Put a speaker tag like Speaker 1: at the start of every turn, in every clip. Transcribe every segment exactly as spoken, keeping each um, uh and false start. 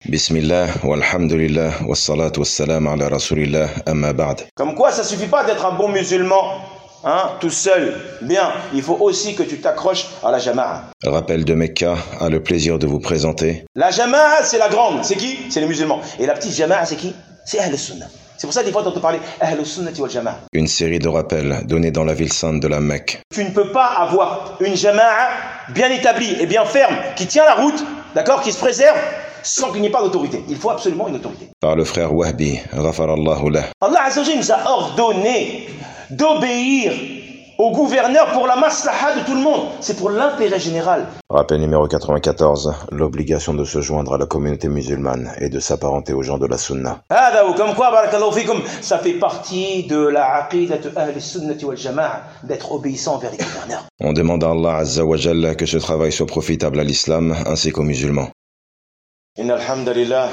Speaker 1: Bismillah, walhamdulillah, wassalatu wassalam ala rasulillah, amma ba'd.
Speaker 2: Comme quoi, ça suffit pas d'être un bon musulman, hein, tout seul. Bien, il faut aussi que tu t'accroches à la jama'a.
Speaker 1: Rappel de Mecca a le plaisir de vous présenter.
Speaker 2: La jama'a, c'est la grande. C'est qui? C'est les musulmans. Et la petite jama'a, c'est qui? C'est Ahl al-Sunnah. C'est pour ça, des fois, on te parler Ahl al-Sunnah wal jama'a.
Speaker 1: Une série de rappels donnés dans la ville sainte de la Mecque.
Speaker 2: Tu ne peux pas avoir une jama'a bien établie et bien ferme, qui tient la route, d'accord, qui se préserve, sans qu'il n'y ait pas d'autorité. Il faut absolument une autorité.
Speaker 1: Par le frère Wahbi, ghafarallahu lah.
Speaker 2: Allah Azza wa Jalla nous a ordonné d'obéir au gouverneur pour la maslaha de tout le monde. C'est pour l'intérêt général.
Speaker 1: Rappel numéro quatre-vingt-quatorze, l'obligation de se joindre à la communauté musulmane et de s'apparenter aux gens de la Sunna.
Speaker 2: Comme quoi, barakallahu fikum, ça fait partie de la aqidah de Ahl al-Sunnah wal Jama'a d'être obéissant envers les gouverneurs.
Speaker 1: On demande à Allah Azza wa Jalla que ce travail soit profitable à l'islam ainsi qu'aux musulmans.
Speaker 2: إن الحمد لله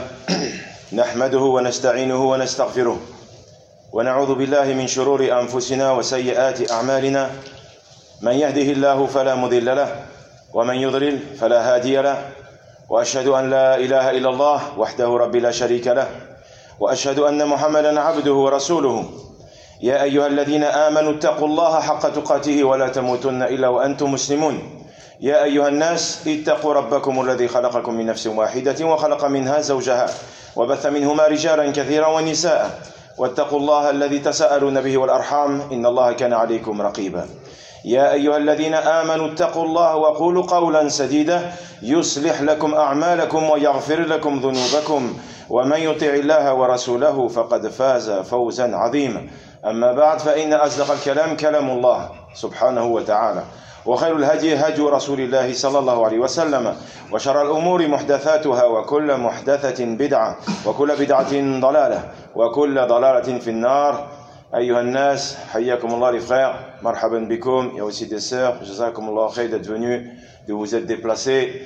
Speaker 2: نحمده ونستعينه ونستغفره ونعوذ بالله من شرور أنفسنا وسيئات أعمالنا من يهده الله فلا مضل له ومن يضلل فلا هادي له وأشهد أن لا إله إلا الله وحده رب لا شريك له وأشهد أن محمدا عبده ورسوله يا أيها الذين آمنوا اتقوا الله حق تقاته ولا تموتن إلا وأنتم مسلمون يا أيها الناس اتقوا ربكم الذي خلقكم من نفس واحدة وخلق منها زوجها وبث منهما رجالا كثيرا ونساء واتقوا الله الذي تساءلون به والأرحام إن الله كان عليكم رقيبا يا أيها الذين آمنوا اتقوا الله وقولوا قولا سديدا يصلح لكم أعمالكم ويغفر لكم ذنوبكم ومن يطع الله ورسوله فقد فاز فوزا عظيما أما بعد فإن أصدق الكلام كلام الله سبحانه وتعالى وخير الهدي هدي رسول الله صلى الله عليه وسلم وشر الأمور محدثاتها وكل محدثة بدعة وكل بدعة ضلالة وكل ضلالة في النار أيها الناس حياكم الله les frères مرحبا بكم. Il y a aussi des sœurs, jazakumullah khair d'être venus, de vous être déplacés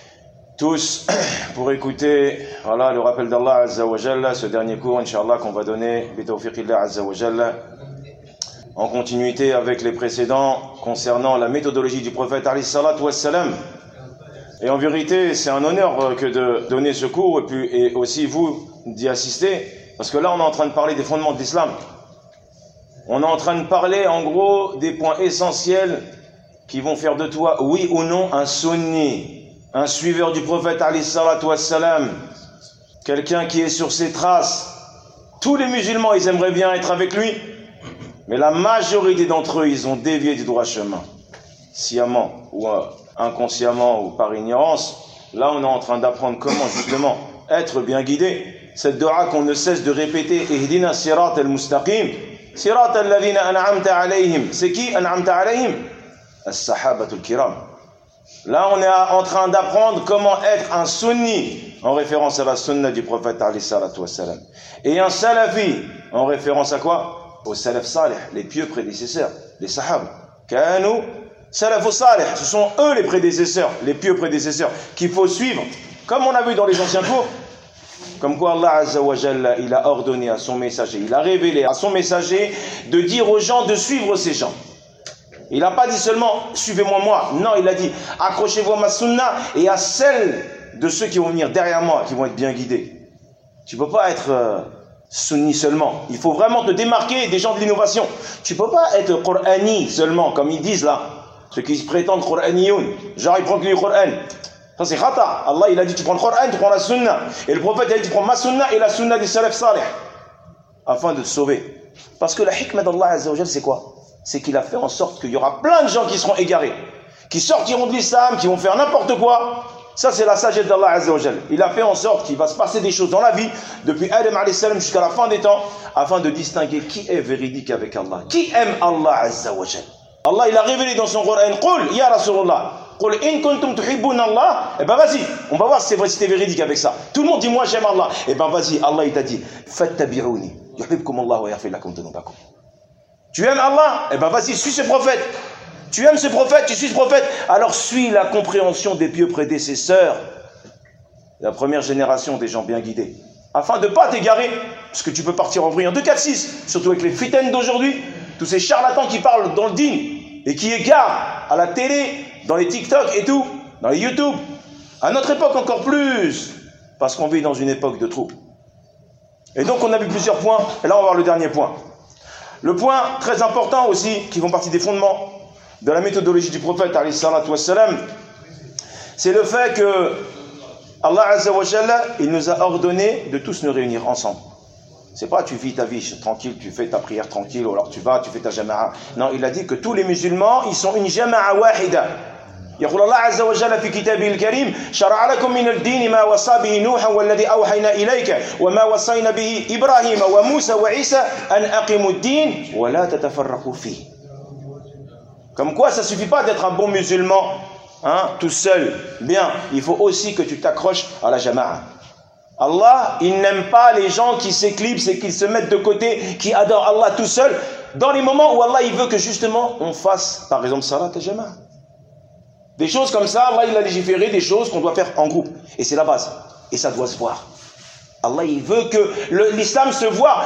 Speaker 2: tous pour écouter voilà, le rappel d'Allah Azza wa Jalla, ce dernier cours Inch'Allah qu'on va donner bi tawfiqillah Azza wa Jalla, en continuité avec les précédents concernant la méthodologie du prophète alayhi salatu wassalam. Et en vérité, c'est un honneur que de donner ce cours et, puis, et aussi vous d'y assister, parce que là on est en train de parler des fondements de l'islam. On est en train de parler en gros des points essentiels qui vont faire de toi, oui ou non, un sunni, un suiveur du prophète alayhi salatu wassalam, quelqu'un qui est sur ses traces. Tous les musulmans, ils aimeraient bien être avec lui, mais la majorité d'entre eux, ils ont dévié du droit chemin, sciemment ou euh, inconsciemment ou par ignorance. Là, on est en train d'apprendre comment justement être bien guidé. Cette dua qu'on ne cesse de répéter, Ihdina sirat al-mustaqim, sirat al-ladhina an'amta alayhim. C'est qui an'amta alayhim? As-sahabatul kiram. Là, on est en train d'apprendre comment être un sunni, en référence à la sunna du prophète alayhi salatu wassalam. Et un salafi, en référence à quoi? Aux salaf salih, les pieux prédécesseurs, les sahab. Kanu salafu salih, ce sont eux les prédécesseurs, les pieux prédécesseurs qu'il faut suivre, comme on a vu dans les anciens cours, comme quoi Allah Azza wa Jalla, il a ordonné à son messager, il a révélé à son messager de dire aux gens de suivre ces gens. Il n'a pas dit seulement suivez-moi moi, non, il a dit accrochez-vous à ma sunna et à celle de ceux qui vont venir derrière moi, qui vont être bien guidés. Tu ne peux pas être euh, sunni seulement. Il faut vraiment te démarquer des gens de l'innovation. Tu ne peux pas être Qur'ani seulement, comme ils disent là. Ceux qui se prétendent Qur'aniyoun. Genre, ils prennent que le Qur'an. Ça, c'est khata. Allah, il a dit tu prends le Qur'an, tu prends la sunna. Et le prophète, il a dit tu prends ma sunna et la sunna des salaf salih. Afin de te sauver. Parce que la hikmah d'Allah Azza wa Jalla, c'est quoi? C'est qu'il a fait en sorte qu'il y aura plein de gens qui seront égarés. Qui sortiront de l'islam, qui vont faire n'importe quoi. Ça, c'est la sagesse d'Allah Azza wa Jalla. Il a fait en sorte qu'il va se passer des choses dans la vie, depuis Adam alayhi salam jusqu'à la fin des temps, afin de distinguer qui est véridique avec Allah. Qui aime Allah Azza wa Jalla. Allah, il a révélé dans son Coran, Qul ya Rasulullah, Qul in kuntum tuhibbuna Allah. Eh ben vas-y, on va voir si c'est vrai, si t'es véridique avec ça. Tout le monde dit moi j'aime Allah. Eh ben vas-y, Allah il t'a dit, fattabi'uni, yuhibbukum Allah wa yaghfir lakum dhunubakum. Tu aimes Allah? Eh ben vas-y, suis ce prophète. Tu aimes ce prophète, tu suis ce prophète, alors suis la compréhension des pieux prédécesseurs, la première génération des gens bien guidés, afin de ne pas t'égarer, parce que tu peux partir en vrille en deux quatre six, surtout avec les fitaines d'aujourd'hui, tous ces charlatans qui parlent dans le dîn, et qui égarent à la télé, dans les TikTok et tout, dans les YouTube. À notre époque encore plus, Parce qu'on vit dans une époque de troubles. Et donc on a vu plusieurs points, et là on va voir le dernier point. Le point très important aussi, qui font partie des fondements de la méthodologie du prophète, alayhi salatu wassalam, c'est le fait que Allah Azza wa Jalla, il nous a ordonné de tous nous réunir ensemble. C'est pas tu vis ta vie tranquille, tu fais ta prière tranquille, ou alors tu vas, tu fais ta jama'a. Non, il a dit que tous les musulmans, ils sont une jama'a wahida. يقول الله عز وجل في كتابه الكريم شرع لكم من الدين ما وصى به نوحا والذي أوحينا إليك وما وصينا به إبراهيم وموسى وعيسى أن أقيموا الدين ولا تتفرقوا فيه. Comme quoi, ça suffit pas d'être un bon musulman, hein, tout seul. Bien, il faut aussi que tu t'accroches à la jama'a. Allah, il n'aime pas les gens qui s'éclipsent et qui se mettent de côté, qui adorent Allah tout seul, dans les moments où Allah il veut que justement on fasse, par exemple, salat et jama'a. Des choses comme ça, Allah il a légiféré des choses qu'on doit faire en groupe. Et c'est la base. Et ça doit se voir. Allah il veut que l'islam se voit.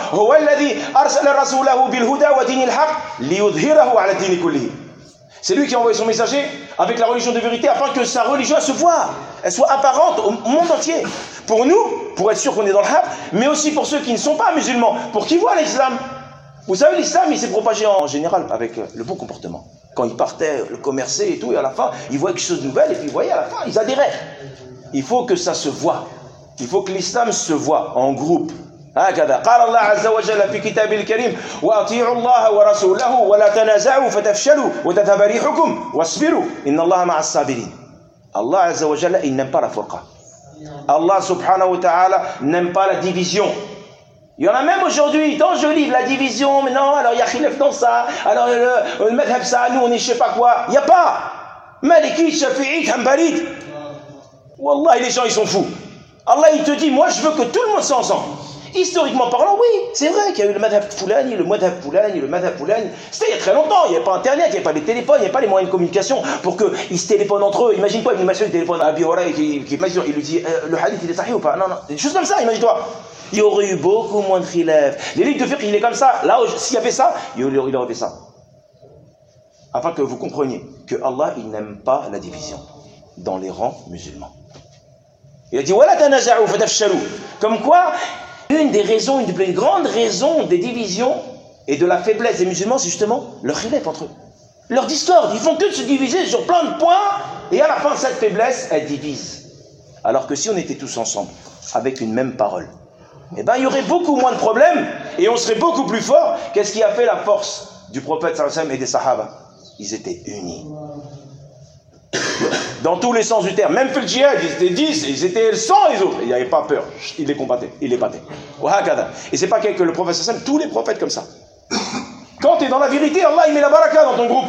Speaker 2: C'est lui qui a envoyé son messager avec la religion de vérité afin que sa religion se voie. Elle soit apparente au monde entier. Pour nous, pour être sûr qu'on est dans le haq, mais aussi pour ceux qui ne sont pas musulmans, pour qu'ils voient l'islam. Vous savez, l'islam il s'est propagé en général avec le bon comportement. Quand ils partaient le commercer et tout, et à la fin, ils voyaient quelque chose de nouvel, et puis ils voyaient à la fin, ils adhéraient. Il faut que ça se voit. Il faut que l'islam se voit en groupe. هكذا قال الله عز وجل في كتابه الكريم وأطيعوا الله ورسوله ولا تنازعوا فتفشلوا وتذهب ريحكم واصبروا إن الله مع الصابرين. Allah عز وجل il n'aime pas la furqa. Allah subhanahu wa ta'ala n'aime pas la division. Il y en a même aujourd'hui, tant je livre la division, mais non, alors il y a khilaf dans ça, alors le, le madhab ça, nous on est je sais pas quoi. Il n'y a pas. Maliki, Shafi'i, Hanbali. Wallah, les gens ils sont fous. Allah il te dit, moi je veux que tout le monde soit ensemble. Historiquement parlant, oui, c'est vrai qu'il y a eu le madhab Foulani, le madhab Foulani, le madhab Foulani. C'était il y a très longtemps, il n'y avait pas internet, il n'y avait pas les téléphones, il n'y avait pas les moyens de communication pour qu'ils se téléphonent entre eux. Imagine-toi, une machine de téléphone à Abi Huraïra qui, qui, qui il lui dit euh, le hadith il est sahih ou pas? Non, non, des choses comme ça, imagine-toi. Il y aurait eu beaucoup moins de khilaf. Les livres de fiqh, il est comme ça. Là, s'il y avait ça, il aurait, il aurait fait ça. Afin que vous compreniez que Allah, il n'aime pas la division dans les rangs musulmans. Il a dit wala tanaza'u fatafshalu. Comme quoi, une des raisons, une des plus grandes raisons des divisions et de la faiblesse des musulmans, c'est justement leur khilaf entre eux. Leur discorde. Ils font que de se diviser sur plein de points et à la fin, cette faiblesse, elle divise. Alors que si on était tous ensemble, avec une même parole, eh ben, il y aurait beaucoup moins de problèmes et on serait beaucoup plus fort. Qu'est-ce qui a fait la force du prophète sallallahu alayhi wa sallam et des sahaba? Ils étaient unis. Dans tous les sens du terme. Même le djihad, ils étaient dix, ils étaient cent les autres. Il n'y avait pas peur. Ils les combattaient. Ils les battaient. Et c'est pas que le prophète sallallahu alayhi wa sallam, tous les prophètes comme ça. Quand tu es dans la vérité, Allah il met la baraka dans ton groupe.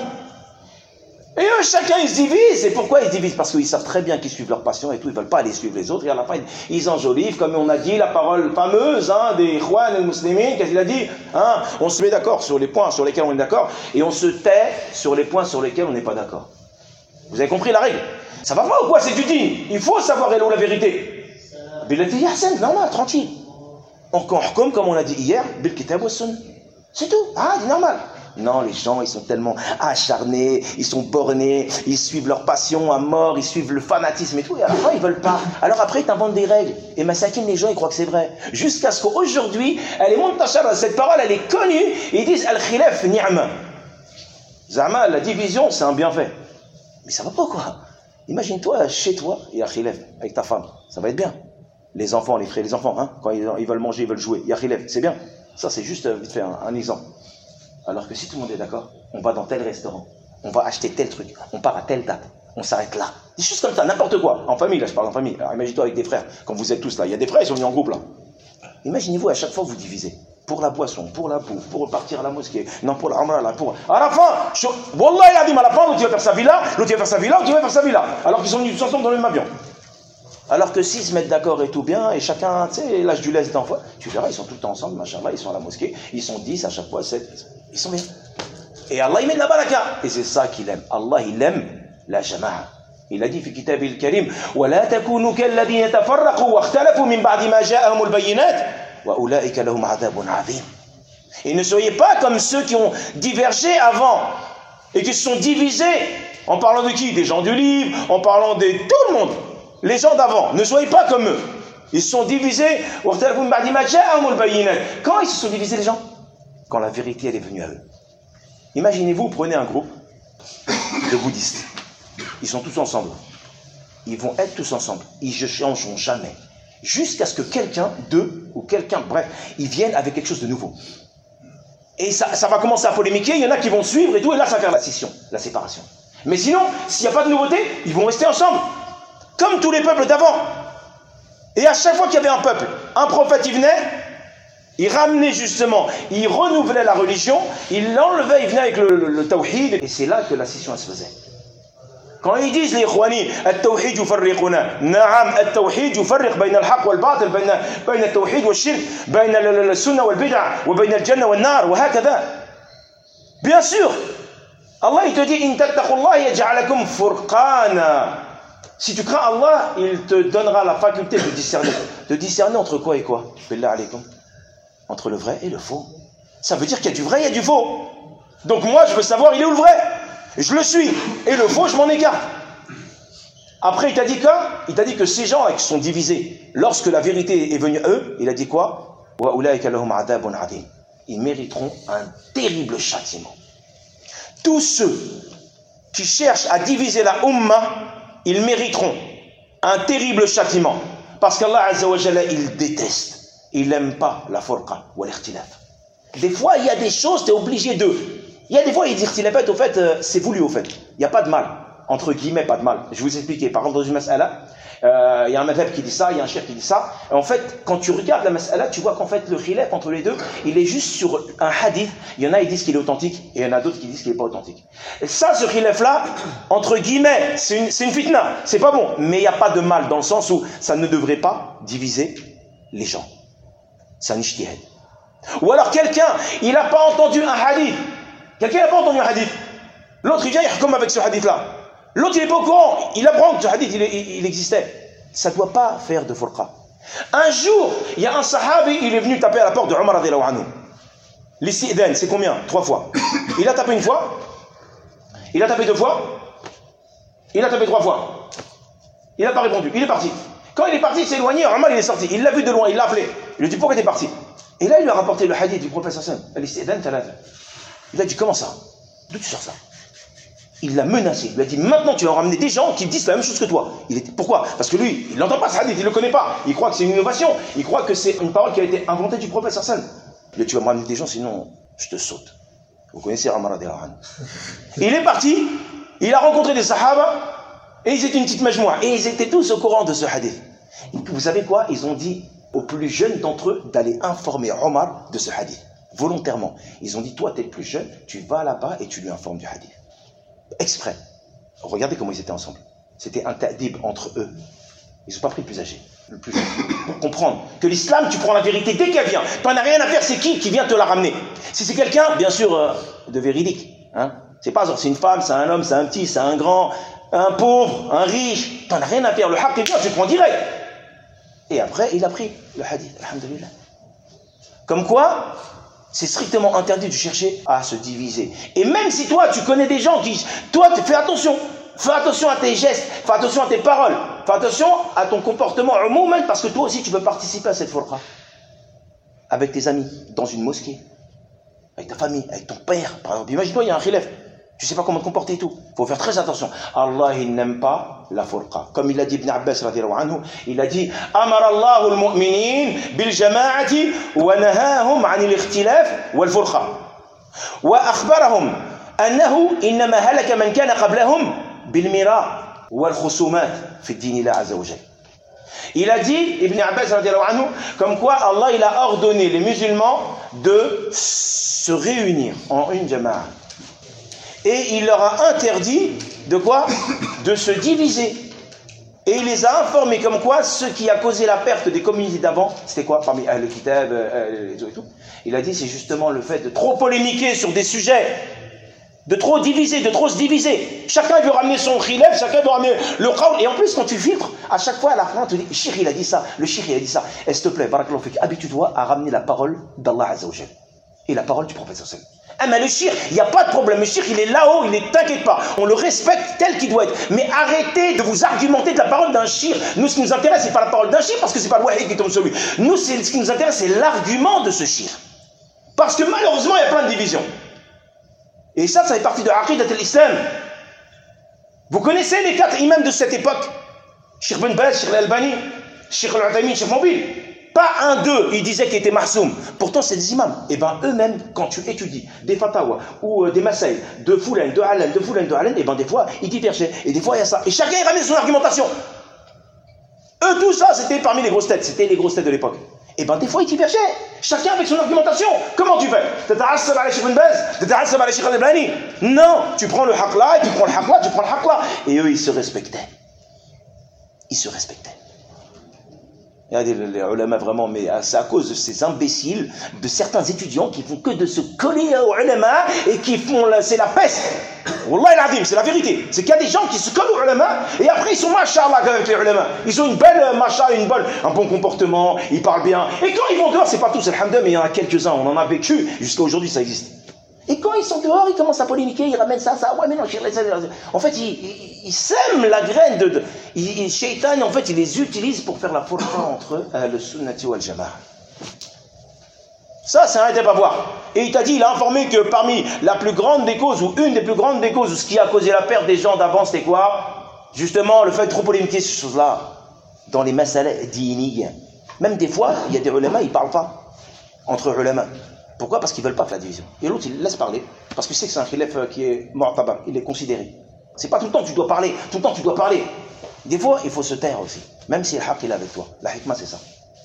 Speaker 2: Et eux, chacun, ils se divisent. Et pourquoi ils se divisent? Parce qu'ils savent très bien qu'ils suivent leur passion et tout. Ils ne veulent pas aller suivre les autres. Et à la fin, ils enjolivent, comme on a dit, la parole fameuse hein, des Ikhwan et Muslimin. Qu'est-ce qu'il a dit hein, on se met d'accord sur les points sur lesquels on est d'accord. Et on se tait sur les points sur lesquels on n'est pas d'accord. Vous avez compris la règle? Ça va pas ou quoi? C'est du digne. Il faut savoir hello la vérité. Bilati Yahsen, normal, tranquille. On comme, comme on a dit hier, Bil Kitab wa Sunnah. C'est tout. Ah, c'est normal. Non, les gens, ils sont tellement acharnés, ils sont bornés, ils suivent leur passion à mort, ils suivent le fanatisme et tout, et à la fin, ils veulent pas. Alors après, ils t'inventent des règles. Et massacrent les gens, ils croient que c'est vrai. Jusqu'à ce qu'aujourd'hui, elle est montachara, cette parole, elle est connue, et ils disent al-khilaf ni'ma. Zama, la division, c'est un bienfait. Mais ça va pas, quoi. Imagine-toi, chez toi, il y a khilaf, avec ta femme. Ça va être bien. Les enfants, les frères, les enfants, hein, quand ils, ils veulent manger, ils veulent jouer, il y a khilaf, c'est bien. Ça, c'est juste, vite fait, un, un exemple. Alors que si tout le monde est d'accord, on va dans tel restaurant, on va acheter tel truc, on part à telle date, on s'arrête là. Des choses comme ça, n'importe quoi. En famille, là, je parle en famille. Alors imagine-toi avec des frères, quand vous êtes tous là. Il y a des frères, ils sont venus en groupe là. Imaginez-vous, à chaque fois, vous divisez. Pour la boisson, pour la bouffe, pour partir à la mosquée, non, pour la umrah, là, pour... À la fin, je... Wallah, il a dit, à la fin, l'autre il va faire sa villa, l'autre il va faire sa villa, l'autre il va faire sa villa. Alors qu'ils sont venus tous ensemble dans le même avion. Alors que s'ils se mettent d'accord et tout bien, et chacun, tu sais, l'âge du lest d'enfant, tu verras, ils sont tout le temps ensemble, machallah, ils sont à la mosquée, ils sont dix à chaque fois, sept, ils sont bien. Et Allah, il met de la baraka. Et c'est ça qu'il aime. Allah, il aime la jama'a. Il a dit, في كتابه الكريم, ولا تكونوا كالذين تفرقوا واختلفوا من بعد ما جاءهم البينات وأولئك لهم عذاب عظيم. Et ne soyez pas comme ceux qui ont divergé avant et qui se sont divisés. En parlant de qui? Des gens du livre, en parlant de tout le monde. Les gens d'avant. Ne soyez pas comme eux. Ils se sont divisés. Quand ils se sont divisés, les gens? Quand la vérité, elle est venue à eux. Imaginez-vous, prenez un groupe de bouddhistes. Ils sont tous ensemble. Ils vont être tous ensemble. Ils ne changeront jamais. Jusqu'à ce que quelqu'un d'eux, ou quelqu'un, bref, ils viennent avec quelque chose de nouveau. Et ça, ça va commencer à polémiquer, il y en a qui vont suivre et tout, et là ça va faire la scission, la séparation. Mais sinon, s'il n'y a pas de nouveauté, ils vont rester ensemble. Comme tous les peuples d'avant. Et à chaque fois qu'il y avait un peuple, un prophète, il venait, il ramenait justement, il renouvelait la religion, il l'enlevait, il venait avec le, le, le tawhid, et c'est là que la scission elle se faisait. Quand ils disent les ikhwani, التوحيد يفرقنا، نعم التوحيد يفرق بين الحق والباطل، بين بين التوحيد والشرك، بين السنة والبدعة، وبين الجنة والنار، وهكذا. Bien sûr, Allah il te dit إن تتقوا الله يجعل لكم فرقانا. Si tu crains Allah, il te donnera la faculté de discerner, de discerner entre quoi et quoi. Billah alaykum. Entre le vrai et le faux. Ça veut dire qu'il y a du vrai, il y a du faux. Donc moi, je veux savoir, il est où le vrai? Je le suis. Et le faux, je m'en écarte. Après, il t'a dit quoi? Il t'a dit que ces gens qui sont divisés, lorsque la vérité est venue à eux, il a dit quoi? Ils mériteront un terrible châtiment. Tous ceux qui cherchent à diviser la Ummah, ils mériteront un terrible châtiment. Parce qu'Allah Azza wa Jalla, il déteste. Il n'aime pas la furqa ou l'ikhtilaf. Des fois, il y a des choses, tu es obligé de... Il y a des fois, il dit ikhtilafat, au fait, euh, c'est voulu, au fait. Il n'y a pas de mal. Entre guillemets, pas de mal. Je vais vous expliquer. Par exemple, dans une mas'ala, euh, il y a un madhab qui dit ça, il y a un cheikh qui dit ça. Et en fait, quand tu regardes la mas'ala, tu vois qu'en fait, le khilaf entre les deux, il est juste sur un hadith. Il y en a, ils disent qu'il est authentique, et il y en a d'autres qui disent qu'il n'est pas authentique. Et ça, ce khilaf-là, entre guillemets, c'est une, c'est une fitna. C'est pas bon. Mais il n'y a pas de mal, dans le sens où ça ne devrait pas diviser les gens. C'est un ijtihad. Ou alors quelqu'un, il n'a pas entendu un hadith. Quelqu'un n'a pas entendu un hadith. L'autre, il vient, il comme avec ce hadith-là. L'autre, il n'est pas au courant. Il apprend que ce hadith, il, il, il existait. Ça ne doit pas faire de furqa. Un jour, il y a un sahabi, il est venu taper à la porte de Omar radiyallahu anhu. L'isti'dhan, c'est combien? Trois fois. Il a tapé une fois. Il a tapé deux fois. Il a tapé trois fois. Il n'a pas répondu. Il est parti. Quand il est parti, il s'est éloigné. Omar, il est sorti. Il l'a vu de loin. Il l'a appelé. Il lui a dit, pourquoi tu es parti? Et là, il lui a rapporté le hadith du prophète sallallahu alayhi wa sallam. L'isti'dhan, talata. Il a dit, comment ça? D'où tu sors ça? Il l'a menacé. Il lui a dit, maintenant tu vas ramener des gens qui disent la même chose que toi. Il était... Pourquoi? Parce que lui, il n'entend pas ce hadith, il ne le connaît pas. Il croit que c'est une innovation. Il croit que c'est une parole qui a été inventée du prophète sallallahu alayhi wa sallam. Il a dit, tu vas me ramener des gens, sinon je te saute. Vous connaissez Omar radiyallahu anhu. Il est parti, il a rencontré des sahaba, et ils étaient une petite majmoua. Et ils étaient tous au courant de ce hadith. Et vous savez quoi? Ils ont dit aux plus jeunes d'entre eux d'aller informer Omar de ce hadith. Volontairement. Ils ont dit, toi, tu es le plus jeune, tu vas là-bas et tu lui informes du hadith. Exprès. Regardez comment ils étaient ensemble. C'était un ta'dib entre eux. Ils n'ont pas pris le plus âgé, le plus jeune. Pour comprendre que l'islam, tu prends la vérité dès qu'elle vient. Tu n'en as rien à faire, c'est qui qui vient te la ramener? Si c'est quelqu'un, bien sûr, euh, de véridique. Hein? C'est pas genre, c'est une femme, c'est un homme, c'est un petit, c'est un grand, un pauvre, un riche. Tu n'en as rien à faire. Le haqq est bien, tu le prends direct. Et après, il a pris le hadith. Alhamdulillah. Comme quoi, c'est strictement interdit de chercher à se diviser. Et même si toi, tu connais des gens qui... Toi, fais attention. Fais attention à tes gestes. Fais attention à tes paroles. Fais attention à ton comportement au moment, parce que toi aussi, tu peux participer à cette furqa. Avec tes amis, dans une mosquée. Avec ta famille, avec ton père, par exemple. Imagine-toi, il y a un khilaf. Tu ne sais pas comment te comporter et tout. Il faut faire très attention. Allah, il n'aime pas la furqa. Comme il a dit Ibn Abbas, radiyallahu anhu, il a dit Amar Allahu al-mu'minin bil jama'ati wa nahahum 'an al-ikhtilaf wal furqa. Wa akhbarahum annahu innama halaka man kana qablahum bil mira wal khusumat fi ad-din la azza wa jalla. Il a dit, Ibn Abbas, radiyallahu anhu, comme quoi Allah, il a ordonné les musulmans de se réunir en une jama'a. Et il leur a interdit de quoi? De se diviser. Et il les a informés comme quoi ce qui a causé la perte des communautés d'avant, c'était quoi? Parmi Ahl al-Kitab et tout. Il a dit c'est justement le fait de trop polémiquer sur des sujets, de trop diviser, de trop se diviser. Chacun veut ramener son khilaf, chacun veut ramener le qawl. Et en plus, quand tu filtres, à chaque fois à la fin, on te dit, Cheikh il a dit ça, le Cheikh il a dit ça. Et s'il te plaît, barakallahu fik, habitue-toi à ramener la parole d'Allah Azza wa Jal. Et la parole du prophète sallallahu alayhi wa sallam. Ah mais le shirk, il n'y a pas de problème, le shirk il est là-haut, il est, t'inquiète pas, on le respecte tel qu'il doit être. Mais arrêtez de vous argumenter de la parole d'un shirk. Nous ce qui nous intéresse, c'est pas la parole d'un shirk parce que c'est pas le wahid qui tombe sur lui. Nous ce qui nous intéresse, c'est l'argument de ce shirk. Parce que malheureusement, il y a plein de divisions. Et ça, ça fait partie de l'aqidat de l'islam. Vous connaissez les quatre imams de cette époque? Cheikh Ben Baz, Cheikh Al-Albani, Cheikh Al-Uthaymin, Cheikh Moubil. Pas un d'eux, ils disaient qu'il était mahsoum. Pourtant, c'est des imams. Et bien, eux-mêmes, quand tu étudies des fatawa ou euh, des masaïl de Foulen, de Halen, de Foulen, de Halen, et bien, des fois, ils divergeaient. Et des fois, il y a ça. Et chacun, il ramène son argumentation. Eux, tout ça, c'était parmi les grosses têtes. C'était les grosses têtes de l'époque. Et bien, des fois, ils divergeaient. Chacun avec son argumentation. Comment tu fais? T'ata'assab ala Cheikh Ben Baz, t'ata'assab ala Cheikh Al-Albani. Non, tu prends le haq là, et tu prends le haq là, tu prends le haq là. Et eux, ils se respectaient. Ils se respectaient. Il y a des les ulama vraiment, mais c'est à cause de ces imbéciles, de certains étudiants qui font que de se coller aux ulama et qui font, c'est la peste. Wallah al-azim, c'est la vérité. C'est qu'il y a des gens qui se collent aux ulama et après ils sont machallah avec les ulama. Ils ont une belle machallah, une bonne, un bon comportement, ils parlent bien. Et quand ils vont dehors, c'est pas tous, alhamdoulilah, mais il y en a quelques-uns, on en a vécu, jusqu'à aujourd'hui ça existe. Et quand ils sont dehors, ils commencent à polémiquer, ils ramènent ça, ça, ouais, mais non, en fait, ils, ils, ils sèment la graine de, de ils, ils, Shaitan, en fait, ils les utilisent pour faire la furqa entre euh, le sunnati wal jama'a. Ça, c'est un étape à voir. Et il t'a dit, il a informé que parmi la plus grande des causes, ou une des plus grandes des causes, ce qui a causé la perte des gens d'avant, c'était quoi? Justement, le fait de trop polémiquer sur ces choses-là, dans les masala diniya. Même des fois, il y a des ulama, ils ne parlent pas entre ulama. Pourquoi? Parce qu'ils ne veulent pas faire la division. Et l'autre, il laisse parler. Parce qu'il sait que c'est un khilaf qui est mu'tabar. Il est considéré. C'est pas tout le temps que tu dois parler. Tout le temps que tu dois parler. Des fois, il faut se taire aussi. Même si le haqq est avec toi. La hikmah, c'est ça.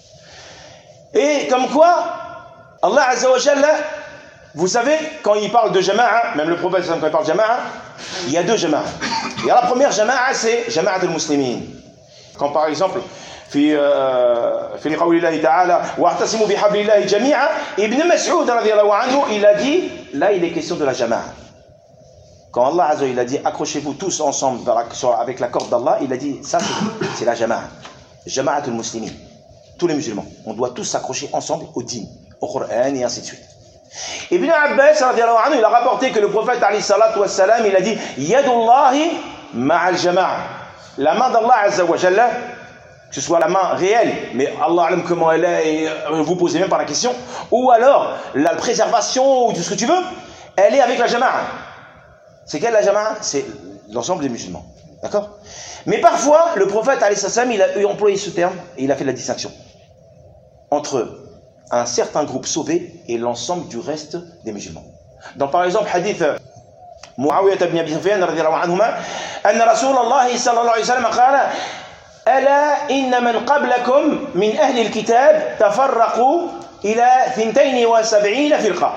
Speaker 2: Et comme quoi, Allah Azza wa Jalla, vous savez, quand il parle de jama'a, même le prophète, quand il parle de jama'a, il y a deux jama'a. Il y a la première jama'a, c'est jama'a al-muslimin. Quand par exemple, في في قول الله تعالى واعتصموا بحبل الله جميعا ابن مسعود رضي الله عنه il a dit là il est question de la jama'a. Quand Allah Azza il a dit accrochez-vous tous ensemble avec la corde d'Allah, il a dit ça c'est la jama'a, jama'a al-muslimin, tous les musulmans, on doit tous s'accrocher ensemble au din, au Coran et ainsi de suite. Ibn Abbas radiyallahu anhu il a rapporté que le prophète alayhi salatu wassalam il a dit yadullahi ma'al jama'a, la main d'Allah Azza wa Jalla, que ce soit la main réelle, mais Allah aime comment elle est, et vous posez même pas la question, ou alors la préservation ou tout ce que tu veux, elle est avec la jama'a. C'est quelle la jama'a? C'est l'ensemble des musulmans. D'accord? Mais parfois, le prophète, alayhi salam, il a employé ce terme et il a fait la distinction entre un certain groupe sauvé et l'ensemble du reste des musulmans. Donc par exemple, hadith Muawiyah ibn Abi Sufyan radiyallahu anhuma, anna Rasulullah sallallahu alayhi wa sallam qala ألا إن من قبلكم من أهل الكتاب تفرقوا إلى اثنتين وسبعين فرقة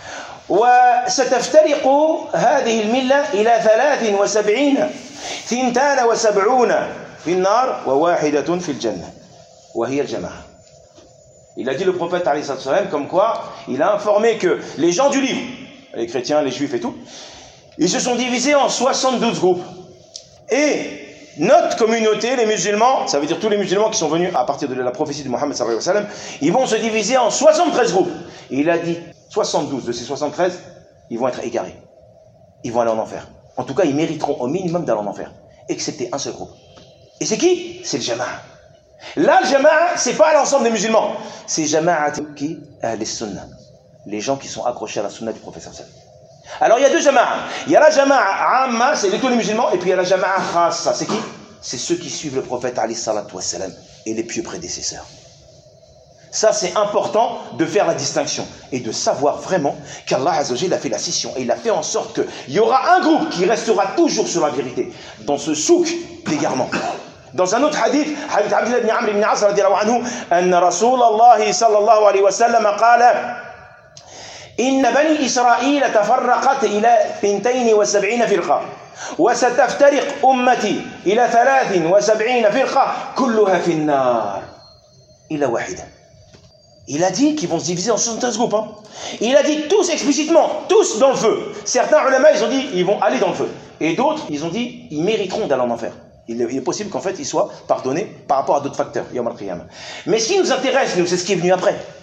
Speaker 2: وستفترق هذه الملة إلى ثلاث وسبعين ثنتان وسبعون في النار وواحدة في الجنة وهي الجماعة. Il a dit le prophète alayhi salam comme quoi il a informé que les gens du livre, les chrétiens, les juifs et tout, ils se sont divisés en soixante-douze groupes. Et notre communauté, les musulmans, ça veut dire tous les musulmans qui sont venus à partir de la prophétie de Mohammed sallallahu alayhi wa sallam, ils vont se diviser en soixante-treize groupes. Et il a dit soixante-douze de ces soixante-treize, ils vont être égarés. Ils vont aller en enfer. En tout cas, ils mériteront au minimum d'aller en enfer. Excepté un seul groupe. Et c'est qui? C'est le jama'a. Là, le jama'a, c'est pas l'ensemble des musulmans. C'est jama'a qui a les sunnah. Les gens qui sont accrochés à la sunna du prophète sallallahu alayhi wa sallam. Alors il y a deux jama'a. Il y a la jama'a amma, c'est tous les musulmans, et puis il y a la jama'a khassa. C'est qui? C'est ceux qui suivent le prophète alayhi salatu wassalam et les pieux prédécesseurs. Ça c'est important de faire la distinction et de savoir vraiment qu'Allah Azza wa Jalla a fait la scission et il a fait en sorte qu'il y aura un groupe qui restera toujours sur la vérité dans ce souk d'égarement. Dans un autre hadith, hadith Abdullah ibn Amr ibn As radiyallahu anhu, anna Rasulallah sallallahu alayhi wa sallam qala إن بني إسرائيل تفرقت إلى اثنتين وسبعين فرقة وستفترق أمتي إلى ثلاث وسبعين فرقة كلها في النار إلا واحدة. Il a dit qu'ils vont se diviser en soixante-treize groupes. Hein. Il a dit tous explicitement, tous dans le feu. Certains ulama, ils ont dit ils vont aller dans le feu. Et d'autres, ils ont dit ils mériteront d'aller en enfer. Il est possible qu'en fait, ils soient pardonnés par rapport à d'autres facteurs. Mais ce qui nous intéresse, nous, c'est ce qui est venu après.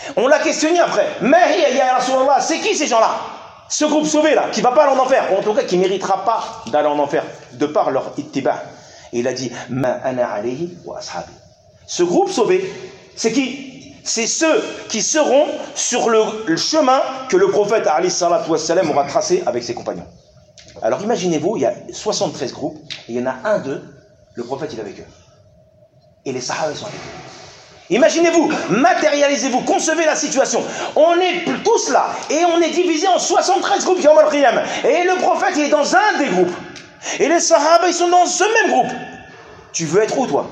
Speaker 2: On l'a questionné après. Mahiya ya Rasulallah, c'est qui ces gens-là? Ce groupe sauvé là, qui ne va pas aller en enfer, ou en tout cas qui ne méritera pas d'aller en enfer, de par leur ittiba. Et il a dit, ma ana alayhi wa ashabi. Ce groupe sauvé, c'est qui? C'est ceux qui seront sur le, le chemin que le prophète alayhi salatu wassalam aura tracé avec ses compagnons. Alors imaginez-vous, il y a soixante-treize groupes, et il y en a un d'eux, le prophète il est avec eux. Et les sahaba ils sont avec eux. Imaginez-vous, matérialisez-vous, concevez la situation. On est tous là, et on est divisé en soixante-treize groupes, Yawm al-Qiyam. Et le prophète il est dans un des groupes. Et les sahaba ils sont dans ce même groupe. Tu veux être où toi?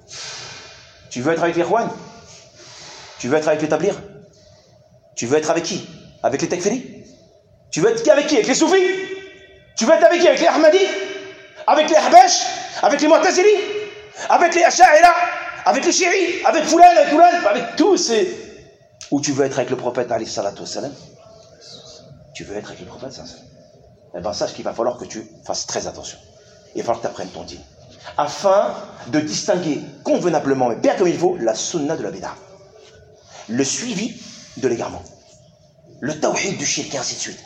Speaker 2: Tu veux être avec les Khouan? Tu veux être avec les Tablirs? Tu veux être avec qui? Avec les Takfiri? Tu veux être avec qui? Avec les Soufis? Tu veux être avec qui? Avec les Ahmadis? Avec les Ahbash? Avec les Mu'tazili? Avec les Asha'ira? Avec les Chiites? Avec Foulan, avec Foulan? Avec tous ces... Ou tu veux être avec le prophète alayhi salatu wassalam? Tu veux être avec le prophète sallallahu alayhi wa sallam? Eh bien sache qu'il va falloir que tu fasses très attention. Il va falloir que tu apprennes ton dîn. Afin de distinguer convenablement, mais bien comme il faut, la sunna de la bid'a. Le suivi de l'égarement. Le tawhid du shirk et ainsi de suite.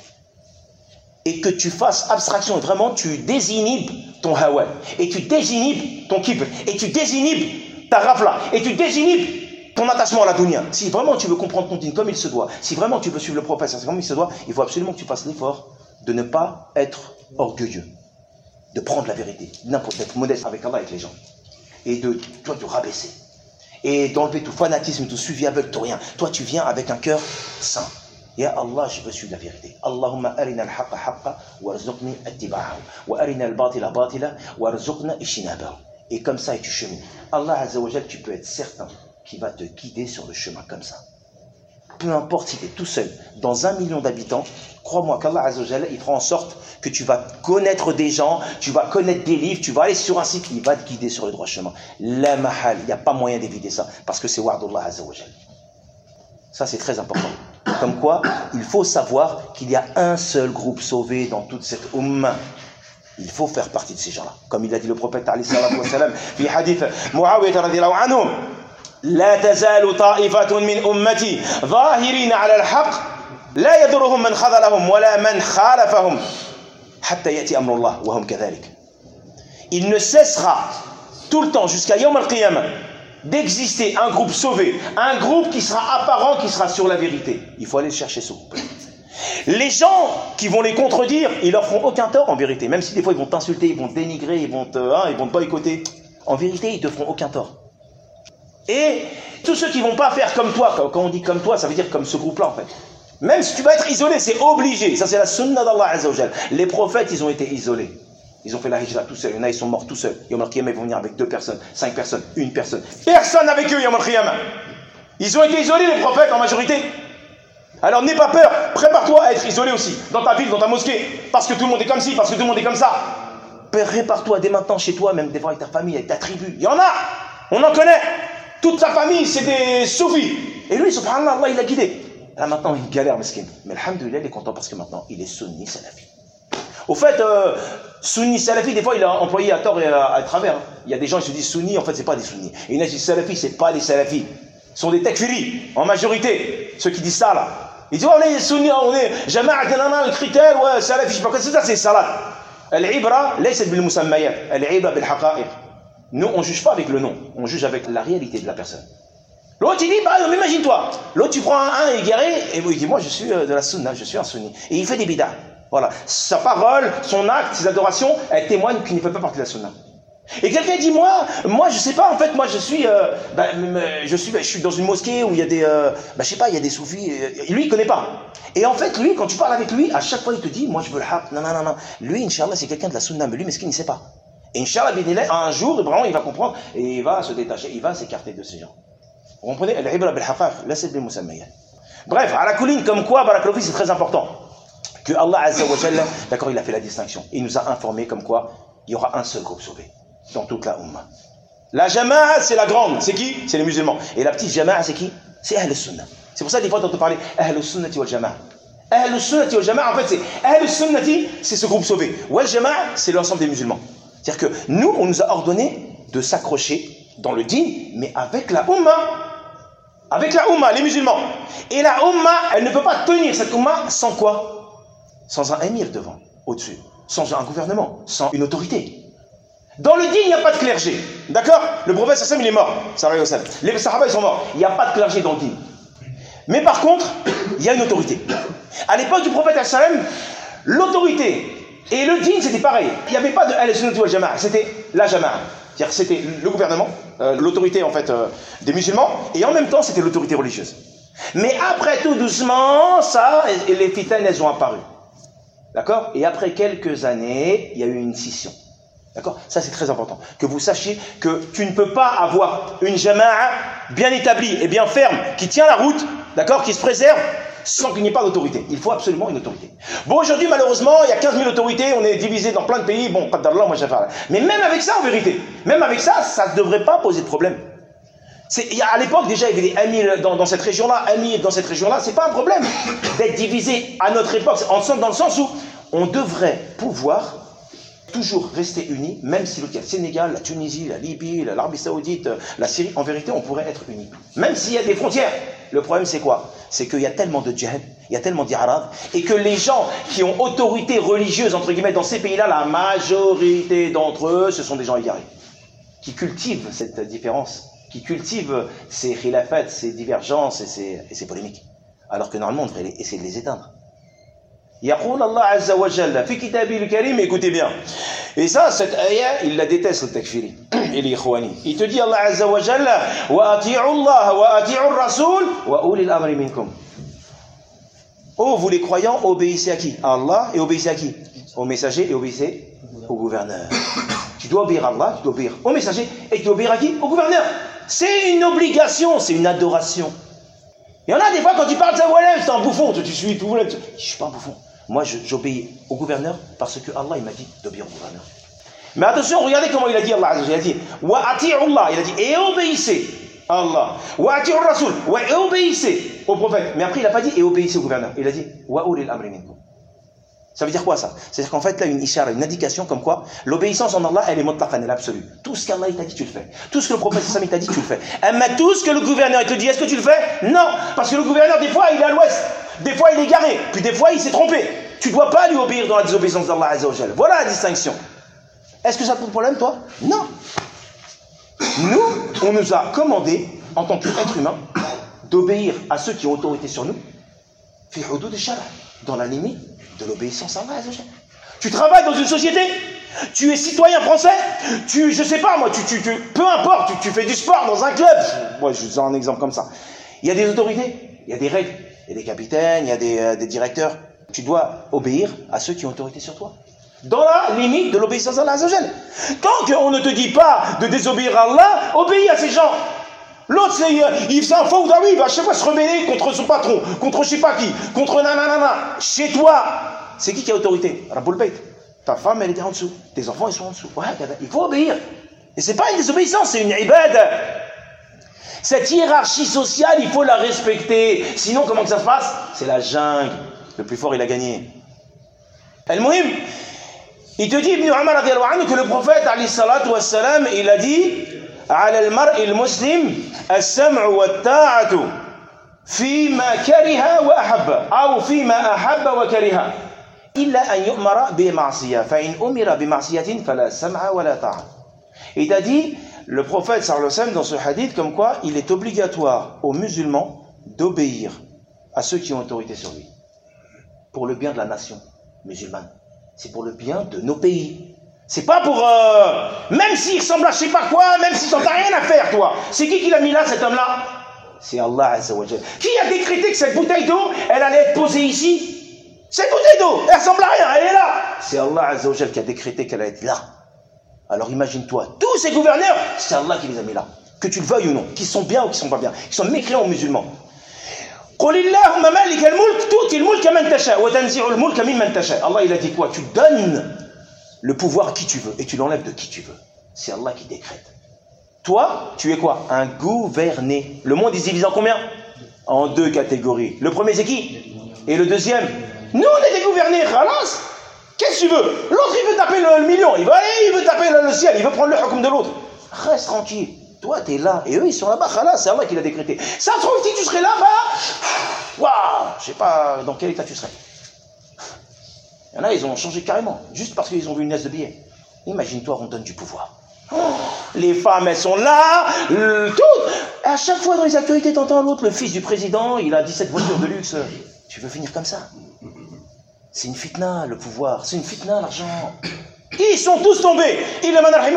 Speaker 2: Et que tu fasses abstraction, et vraiment tu désinhibes ton hawa, et tu désinhibes ton kibr, et tu désinhibes ta rafla, et tu désinhibes ton attachement à la dunya. Si vraiment tu veux comprendre ton dîn comme il se doit, si vraiment tu veux suivre le prophète comme il se doit, il faut absolument que tu fasses l'effort de ne pas être orgueilleux, de prendre la vérité, d'être modeste avec Allah, avec les gens, et de toi te rabaisser, et d'enlever tout fanatisme, tout suivi aveugle, tout rien. Toi tu viens avec un cœur sain. Ya Allah, je veux suivre la vérité. Allahumma arina al-haqqa haqqa warzuqni attiba'ahu wa arina al-batila batila warzuqna ijtinabahu. Et comme ça, et tu chemines. Allah Azza wa Jal, tu peux être certain qu'il va te guider sur le chemin comme ça. Peu importe si tu es tout seul, dans un million d'habitants, crois-moi qu'Allah Azza wa Jal, il fera en sorte que tu vas connaître des gens, tu vas connaître des livres, tu vas aller sur un site, il va te guider sur le droit chemin. La mahal, il n'y a pas moyen d'éviter ça, parce que c'est wa'dullah Azza wa Jal. Ça, c'est très important. Comme quoi, il faut savoir qu'il y a un seul groupe sauvé dans toute cette umma. Il faut faire partie de ces gens-là. Comme il a dit le prophète alayhi salatu wa salam, fi hadith Muawiyah radiyallahu anhu, la tazalu ta'ifatun min ummati zahirina ala al-haq la yadurruhum man khadalahum wala man khalafahum hatta yati amrullah wa hum kadhalik. Il ne cessera tout le temps jusqu'à Yawm al-Qiyamah d'exister un groupe sauvé, un groupe qui sera apparent, qui sera sur la vérité. Il faut aller chercher ce groupe. Les gens qui vont les contredire, ils leur feront aucun tort en vérité. Même si des fois ils vont t'insulter, ils vont te dénigrer, ils vont te, hein, ils vont te boycotter. En vérité, ils te feront aucun tort. Et tous ceux qui vont pas faire comme toi, quand on dit comme toi, ça veut dire comme ce groupe-là en fait. Même si tu vas être isolé, c'est obligé. Ça c'est la sunna d'Allah Azza wa Jal. Les prophètes, ils ont été isolés. Ils ont fait la hijra tout seuls. Il y en a, ils sont morts tout seuls. Yawm al-Qiyamah, ils vont venir avec deux personnes, cinq personnes, une personne. Personne avec eux, Yawm al-Qiyamah. Ils ont été isolés, les prophètes, en majorité. Alors n'aie pas peur. Prépare-toi à être isolé aussi. Dans ta ville, dans ta mosquée. Parce que tout le monde est comme ci, parce que tout le monde est comme ça. Prépare-toi dès maintenant chez toi, même des fois avec ta famille, avec ta tribu. Il y en a. On en connaît. Toute sa famille, c'est des soufis. Et lui, subhanallah, Allah, il l'a guidé. Là maintenant, il galère, mesquin. Mais alhamdoulilah, il est content parce que maintenant, il est sunni salafi. Au fait, euh, sunni, salafi, des fois, il a employé à tort et à, à travers. Il y a des gens qui se disent sunni, en fait, c'est pas des sunnis. Et il y en a qui disent salafi, c'est pas des salafis. Ce sont des takfiri, en majorité. Ceux qui disent ça, là. Ils disent, oh, on est sunni, on est jama'a, le critère, ouais, salafi, je sais pas quoi, c'est ça, c'est salat. Al-ibra, laysa bil musammayat. Al-ibra bil haqa'iq. Nous, on ne juge pas avec le nom, on juge avec la réalité de la personne. L'autre, il dit, bah, imagine-toi. L'autre, tu prends un, un égaré, et il dit, moi, je suis de la sunna, je suis un sunni. Et il fait des bidas. Voilà. Sa parole, son acte, ses adorations, elles témoignent qu'il ne fait pas partie de la sunna. Et quelqu'un dit, moi, moi, je sais pas, en fait, moi, je suis, euh, bah, je suis, bah, je suis dans une mosquée où il y a des, euh, bah, je sais pas, il y a des soufis, et lui, il connaît pas. Et en fait, lui, quand tu parles avec lui, à chaque fois, il te dit, moi, je veux le haq, non, non, non, non. Lui, Inch'Allah, c'est quelqu'un de la sunna, mais lui, mais ce qu'il ne sait pas. Et Inch'Allah, un jour, vraiment, il va comprendre, et il va se détacher, il va s'écarter de ces gens. Vous comprenez? Al-ibra bil haqaq, la c'est bil musammayat. Bref, à la colline, comme quoi, barakallahu fi, c'est très important. Que Allah Azza wa Jalla, d'accord, il a fait la distinction. Il nous a informé comme quoi il y aura un seul groupe sauvé dans toute la Ummah. La Jama'a, c'est la grande. C'est qui? C'est les musulmans. Et la petite Jama'a, c'est qui? C'est Ahl al-Sunnah. C'est pour ça, des fois, on te parler Ahl al-Sunnati wal Jama'a. Ahl al-Sunnati wal Jama'a, en fait, c'est Ahl al-Sunnati, c'est ce groupe sauvé. Wal Jama'a, c'est l'ensemble des musulmans. C'est-à-dire que nous, on nous a ordonné de s'accrocher dans le dîn, mais avec la Ummah. avec la Oumma, les musulmans. Et la Oumma, elle ne peut pas tenir cette Oumma sans quoi? Sans un émir devant, au-dessus, sans un gouvernement, sans une autorité. Dans le dîn, il n'y a pas de clergé. D'accord? Le prophète sallam, il est mort. Les sahaba, ils sont morts. Il n'y a pas de clergé dans le dîn. Mais par contre, il y a une autorité. À l'époque du prophète sallam, l'autorité et le dîn, c'était pareil. Il n'y avait pas de al-sunnah wal jama'a, c'était la jama'a. C'est-à-dire c'était le gouvernement, euh, l'autorité en fait euh, des musulmans, et en même temps c'était l'autorité religieuse. Mais après tout doucement, ça, et les fitanes, elles ont apparu. D'accord? Et après quelques années, il y a eu une scission. D'accord? Ça c'est très important. Que vous sachiez que tu ne peux pas avoir une jama'a bien établie et bien ferme, qui tient la route, d'accord, qui se préserve, sans qu'il n'y ait pas d'autorité. Il faut absolument une autorité. Bon, aujourd'hui, malheureusement, il y a quinze mille autorités, on est divisé dans plein de pays, bon, pas d'Allah, moi j'ai fait. Mais même avec ça, en vérité, même avec ça, ça ne devrait pas poser de problème. Il y a, à l'époque, déjà, il y avait des amir dans, dans cette région-là, amir dans cette région-là, c'est pas un problème d'être divisé à notre époque, dans le sens où on devrait pouvoir toujours rester unis, même si l'autre, il y a le Sénégal, la Tunisie, la Libye, l'Arabie Saoudite, la Syrie, en vérité, on pourrait être unis. Même s'il y a des frontières. Le problème, c'est quoi? C'est qu'il y a tellement de djihad, il y a tellement d'irad, et que les gens qui ont autorité religieuse, entre guillemets, dans ces pays-là, la majorité d'entre eux, ce sont des gens égarés, qui cultivent cette différence, qui cultivent ces khilafats, ces divergences et ces, et ces polémiques. Alors que normalement, on devrait essayer de les éteindre. Yaqul Allah Azza wa Jalla fi kitabil karim, écoutez bien. Et ça, cette ayah, il la déteste le takfiri et les ikhwani. Il te dit Allah Azza wa Jalla wa ati'u Allah wa ati'u ar-rasul wa ulil amri minkum. Oh, vous les croyants, obéissez à qui? À Allah, et obéissez à qui? Au messager, et obéissez au gouverneur. Tu dois obéir à Allah, tu dois obéir au messager, et tu dois obéir à qui? Au gouverneur. C'est une obligation, c'est une adoration. Il y en a des fois quand tu parles de ça, voilà, c'est un bouffon, tu suis tout, je ne suis pas un bouffon. Moi, j'obéis au gouverneur parce que Allah, il m'a dit d'obéir au gouverneur. Mais attention, regardez comment il a dit Allah. Il a dit wa ati'u Allah, il a dit et obéissez à Allah. Wa ati'u Rasul, wa et obéissez au prophète. Mais après, il n'a pas dit et obéissez au gouverneur. Il a dit wa ulil amri minkum. Ça veut dire quoi ça? C'est-à-dire qu'en fait, là, une ishara, une indication comme quoi l'obéissance en Allah, elle est mutlaqan, elle est absolue. Tout ce qu'Allah t'a dit, tu le fais. Tout ce que le prophète Sam t'a dit, tu le fais. Mais tout ce que le gouverneur te dit, est-ce que tu le fais? Non, parce que le gouverneur, des fois, il est à l'ouest. Des fois, il est garé. Puis des fois, il s'est trompé. Tu ne dois pas lui obéir dans la désobéissance d'Allah Azza wa Jalla. Voilà la distinction. Est-ce que ça te pose problème, toi? Non. Nous, on nous a commandé, en tant qu'être humain, d'obéir à ceux qui ont autorité sur nous, fi hudud al-shara', dans la limite de l'obéissance à Allah Azza wa Jalla. Tu travailles dans une société, tu es citoyen français, tu, je sais pas moi, tu, tu, tu, peu importe, tu, tu fais du sport dans un club. Moi, je vous donne un exemple comme ça. Il y a des autorités, il y a des règles, il y a des capitaines, il y a des, euh, des directeurs. Tu dois obéir à ceux qui ont autorité sur toi. Dans la limite de l'obéissance à Allah Azza wa Jalla. Tant qu'on ne te dit pas de désobéir à Allah, obéis à ces gens. L'autre, c'est, il fait un faux ou il va à chaque fois se rebeller contre son patron, contre je sais pas qui, contre nanana. Chez toi, c'est qui qui a autorité? Rabbul Bayt. Ta femme, elle était en dessous. Tes enfants, ils sont en dessous. Ouais, il faut obéir. Et c'est pas une désobéissance, c'est une ibad. Cette hiérarchie sociale, il faut la respecter. Sinon, comment que ça se passe? C'est la jungle. Le plus fort, il a gagné. Al-Muhim, il te dit, Ibn Umar radiallahu anhu, que le prophète, alayhi salatu wassalam, il a dit على المرء المسلم السمع والطاعة فيما كره وأحب أو فيما أحب وكره إلا أن يؤمر بمعصية فإن أمر بمعصية فلا سمع ولا طاعة. Il a dit, le prophète sallallahu alayhi wa sallam, dans ce hadith, comme quoi il est obligatoire aux musulmans d'obéir à ceux qui ont autorité sur lui. Pour le bien de la nation musulmane. C'est pour le bien de nos pays. C'est pas pour... Euh, même s'il ressemble à je sais pas quoi, même s'il n'en a rien à faire, toi. C'est qui qui l'a mis là, cet homme-là? C'est Allah Azza wa Jalla. Qui a décrété que cette bouteille d'eau, elle allait être posée ici? Cette bouteille d'eau, elle ressemble à rien, elle est là. C'est Allah Azza wa Jalla qui a décrété qu'elle allait être là. Alors imagine-toi, tous ces gouverneurs, c'est Allah qui les a mis là. Que tu le veuilles ou non, qu'ils sont bien ou qu'ils sont pas bien, qu'ils sont mécréants ou musulmans. Allah il a dit quoi? Tu donnes le pouvoir à qui tu veux et tu l'enlèves de qui tu veux. C'est Allah qui décrète. Toi, tu es quoi? Un gouverné. Le monde est divisé en combien? En deux catégories. Le premier c'est qui? Et le deuxième? Nous on est des gouvernés. Khalas. Qu'est-ce que tu veux? L'autre il veut taper le, le million. Il veut aller, il veut taper le, le ciel. Il veut prendre le hukm de l'autre. Reste tranquille. Toi, tu es là. Et eux, ils sont là-bas. Khalas, c'est Allah qui l'a décrété. Ça se trouve, si tu serais là-bas, waouh, je sais pas dans quel état tu serais. Il y en a, ils ont changé carrément. Juste parce qu'ils ont vu une laisse de billets. Imagine-toi, on donne du pouvoir. Oh, les femmes, elles sont là, le, toutes. À chaque fois dans les actualités, t'entends l'autre, le fils du président, il a dix-sept voitures de luxe. Tu veux finir comme ça? C'est une fitna, le pouvoir. C'est une fitna, l'argent. Ils sont tous tombés. Il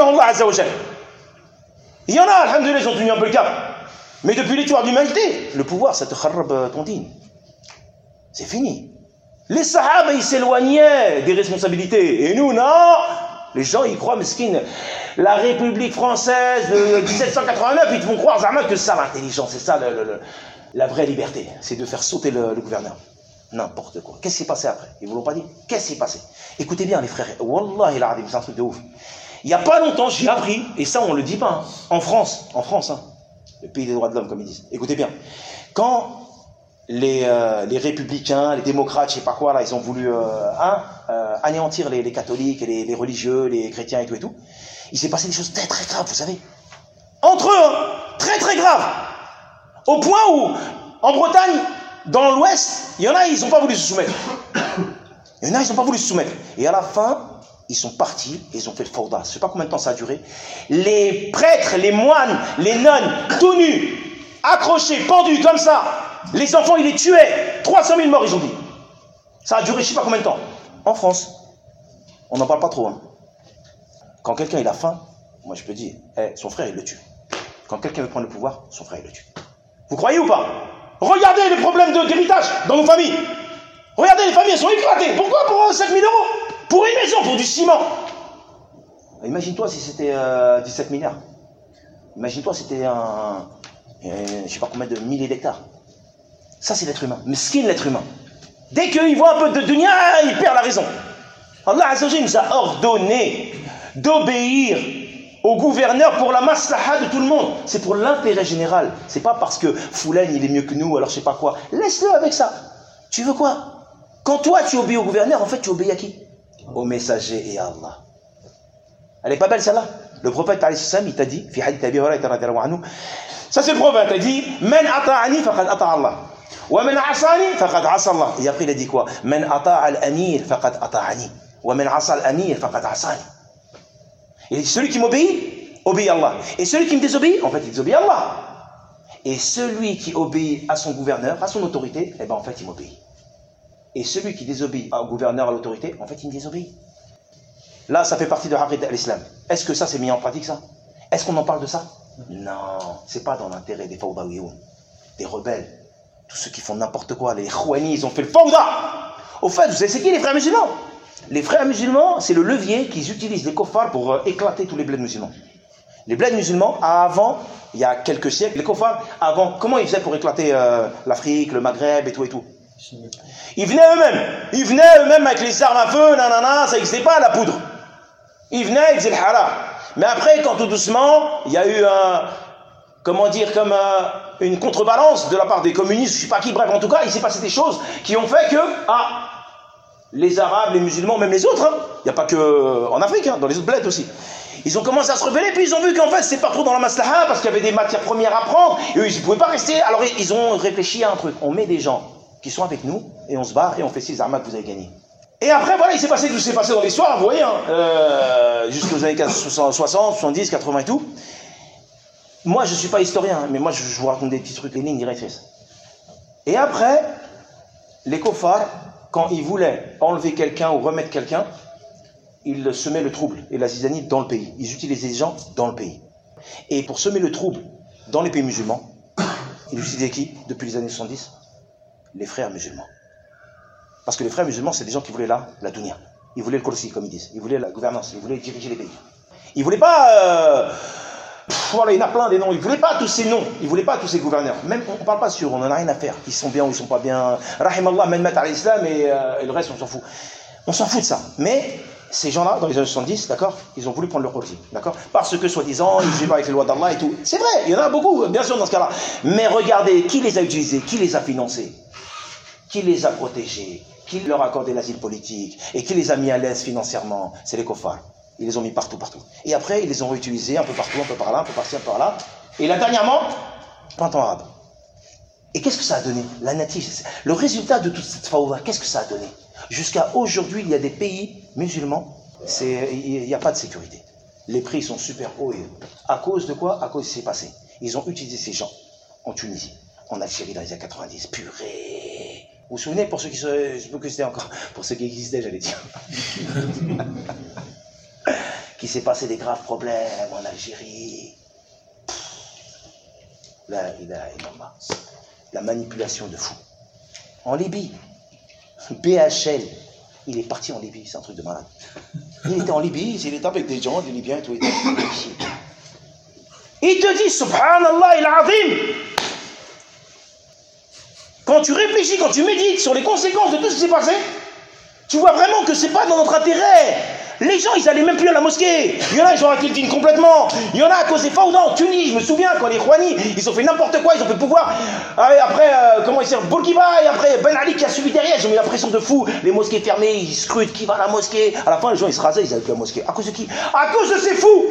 Speaker 2: y en a, alhamdoulilah, ils ont tenu un peu le cap. Mais depuis l'histoire de l'humanité, le pouvoir, ça te kharab ton dîne. C'est fini. Les sahaba, ils s'éloignaient des responsabilités. Et nous, non. Les gens, ils croient, mesquine, la République française de dix-sept cent quatre-vingt-neuf, ils te font croire, Zahma, que c'est ça l'intelligence, c'est ça le, le, le, la vraie liberté. C'est de faire sauter le, le gouverneur. N'importe quoi. Qu'est-ce qui s'est passé après? Ils ne vous l'ont pas dit? Qu'est-ce qui s'est passé? Écoutez bien, les frères. Wallah, il a c'est un truc de ouf. Il n'y a pas longtemps, j'ai appris, et ça, on ne le dit pas, hein, en France, en France, hein, le pays des droits de l'homme, comme ils disent. Écoutez bien. Quand les, euh, les républicains, les démocrates, je ne sais pas quoi, là, ils ont voulu euh, hein, euh, anéantir les, les catholiques, les, les religieux, les chrétiens et tout et tout, il s'est passé des choses très très graves, vous savez. Entre eux, hein, très très graves. Au point où, en Bretagne, dans l'Ouest, il y en a, ils n'ont pas voulu se soumettre. Il y en a, ils n'ont pas voulu se soumettre. Et à la fin, ils sont partis et ils ont fait le fawda. Je ne sais pas combien de temps ça a duré. Les prêtres, les moines, les nonnes, tout nus, accrochés, pendus comme ça. Les enfants, ils les tuaient. trois cent mille morts, ils ont dit. Ça a duré je ne sais pas combien de temps. En France, on n'en parle pas trop. Hein. Quand quelqu'un il a faim, moi je peux dire, hey, son frère il le tue. Quand quelqu'un veut prendre le pouvoir, son frère il le tue. Vous croyez ou pas? Regardez les problèmes d'héritage dans nos familles. Regardez, les familles, elles sont éclatées. Pourquoi? Pour cinq mille euros? Pour une maison, pour du ciment. Imagine-toi si c'était euh, dix-sept milliards. Imagine-toi si c'était un... Euh, je ne sais pas combien de milliers d'hectares. Ça, c'est l'être humain. Mesquine, l'être humain. Dès qu'il voit un peu de dunya, il perd la raison. Allah Azza wa Jalla nous a ordonné d'obéir au gouverneur pour la maslaha de tout le monde. C'est pour l'intérêt général. C'est pas parce que Foulen, il est mieux que nous, alors je sais pas quoi. Laisse-le avec ça. Tu veux quoi? Quand toi, tu obéis au gouverneur, en fait, tu obéis à qui? Au messager et à Allah. Elle est pas belle, celle-là? Le prophète, il t'a dit, fi hadith Abi Hurayra radhiyallahu anhu, ça c'est le prophète, il a dit, Man ata'ani faqad ata Allah. Wa man asani faqad asa Allah. Et après, il a dit quoi? Man ata'a al-amir faqad ata'ani. Wa man asa al-amir faqad asani. Il dit, celui qui m'obéit, obéit à Allah. Et celui qui me désobéit, en fait, il désobéit à Allah. Et celui qui obéit à son gouverneur, à son autorité, eh bien, en fait, il m'obéit. Et celui qui désobéit au gouverneur, à l'autorité, en fait, il me désobéit. Là, ça fait partie de l'Aqida de l'islam. Est-ce que ça, c'est mis en pratique, ça? Est-ce qu'on en parle de ça? Non, c'est pas dans l'intérêt des fawdawiyoun, des rebelles, tous ceux qui font n'importe quoi. Les khouani, ils ont fait le fawda. Au fait, vous savez, c'est qui les frères musulmans? Les frères musulmans, c'est le levier qu'ils utilisent, les koffars, pour euh, éclater tous les bleds musulmans. Les bleds musulmans, avant, il y a quelques siècles, les koffars, avant, comment ils faisaient pour éclater euh, l'Afrique, le Maghreb et tout et tout? Ils venaient eux-mêmes. Ils venaient eux-mêmes avec les armes à feu, nanana, ça n'existait pas, la poudre. Ils venaient, ils faisaient le hara. Mais après, quand tout doucement, il y a eu un, comment dire, comme un, une contrebalance de la part des communistes, je ne sais pas qui, bref, en tout cas, il s'est passé des choses qui ont fait que, ah, les Arabes, les musulmans, même les autres, il hein, n'y a pas que en Afrique, hein, dans les autres bleds aussi. Ils ont commencé à se rebeller, puis ils ont vu qu'en fait, c'est pas trop dans la maslaha, parce qu'il y avait des matières premières à prendre, et eux, ils ne pouvaient pas rester. Alors, ils ont réfléchi à un truc. On met des gens qui sont avec nous, et on se barre, et on fait six armes que vous avez gagné. Et après, voilà, il s'est passé tout ce qui s'est passé dans l'histoire, vous voyez, hein, euh, jusqu'aux années soixante, soixante-dix, quatre-vingts et tout. Moi, je ne suis pas historien, hein, mais moi, je, je vous raconte des petits trucs, les lignes directrices. Et après, les koffars, quand ils voulaient enlever quelqu'un ou remettre quelqu'un, ils semaient le trouble et la zizanie dans le pays. Ils utilisaient des gens dans le pays. Et pour semer le trouble dans les pays musulmans, ils utilisaient qui depuis les années soixante-dix? Les frères musulmans. Parce que les frères musulmans, c'est des gens qui voulaient la, la dunya. Ils voulaient le kursi, comme ils disent. Ils voulaient la gouvernance. Ils voulaient diriger les pays. Ils ne voulaient pas... Euh, pff, voilà, il y en a plein des noms. Ils ne voulaient pas tous ces noms. Ils ne voulaient pas tous ces gouverneurs. Même, on ne parle pas sur, on n'en a rien à faire. Ils sont bien ou ils ne sont pas bien. Rahimallah, men mat à l'islam et, euh, et le reste, on s'en fout. On s'en fout de ça. Mais ces gens-là, dans les années soixante-dix, d'accord, ils ont voulu prendre leur kursi, d'accord, parce que, soi-disant, ils ne vivent pas avec les lois d'Allah et tout. C'est vrai, il y en a beaucoup, bien sûr, dans ce cas-là. Mais regardez, qui les a utilisés? Qui les a financés? Qui les a protégés? Qui leur a accordé l'asile politique? Et qui les a mis à l'aise financièrement? C'est les koffars.
Speaker 3: Ils les ont mis partout, partout. Et après, ils les ont réutilisés un peu partout, un peu par là, un peu par-ci, un peu par là. Et là, dernièrement, printemps arabe. Et qu'est-ce que ça a donné? La native, le résultat de toute cette fawda, qu'est-ce que ça a donné? Jusqu'à aujourd'hui, il y a des pays musulmans, il n'y a pas de sécurité. Les prix sont super hauts. Et à cause de quoi? À cause de ce qui s'est passé. Ils ont utilisé ces gens en Tunisie, en Algérie dans les années quatre-vingt-dix. Purée! Vous vous souvenez, pour ceux qui se... je peux que c'était encore, pour ceux qui existaient, j'allais dire. Qu'il s'est passé des graves problèmes en Algérie. Là, il a, il en a. La manipulation de fou. En Libye, B H L, il est parti en Libye, c'est un truc de malade. Il était en Libye, il était avec des gens, des Libyens et tout. Il te dit, subhanallah il azim. Quand tu réfléchis, quand tu médites sur les conséquences de tout ce qui s'est passé, tu vois vraiment que c'est pas dans notre intérêt. Les gens, ils allaient même plus à la mosquée. Il y en a, ils ont arrêté le dîn complètement. Il y en a à cause des fawda en Tunisie. Je me souviens quand les Rouhani, ils ont fait n'importe quoi, ils ont fait pouvoir. Après, euh, comment ils s'appellent, Bourguiba, et après Ben Ali qui a suivi derrière. Ils ont mis la pression de fou. Les mosquées fermées, ils scrutent qui va à la mosquée. À la fin, les gens, ils se rasaient, ils allaient plus à la mosquée. À cause de qui? À cause de ces fous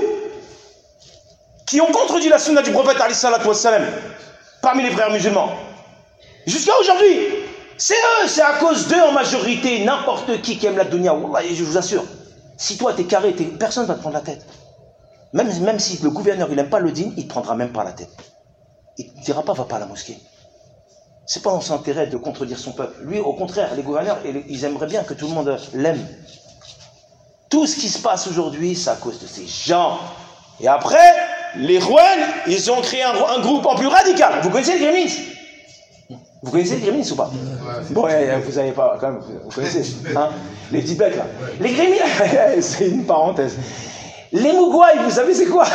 Speaker 3: qui ont contredit la sunna du prophète alayhi salatu wassalam parmi les frères musulmans. Jusqu'à aujourd'hui, c'est eux, c'est à cause d'eux en majorité. N'importe qui qui aime la dunya, wallah, je vous assure. Si toi t'es carré, t'es... personne ne va te prendre la tête. Même, même si le gouverneur il n'aime pas le dîn, il ne te prendra même pas la tête. Il ne te dira pas va pas à la mosquée. C'est pas dans son intérêt de contredire son peuple. Lui, au contraire, les gouverneurs, ils aimeraient bien que tout le monde l'aime. Tout ce qui se passe aujourd'hui, c'est à cause de ces gens. Et après, les Rouhans, ils ont créé un, un groupe en plus radical. Vous connaissez les Gremlins? Vous connaissez les Gremlins ou pas? Ouais. Bon, ouais, vous savez pas, quand même, vous connaissez, hein, les petites bêtes là. Les Gremlins, c'est une parenthèse. Les Mougouaïs, vous savez c'est quoi?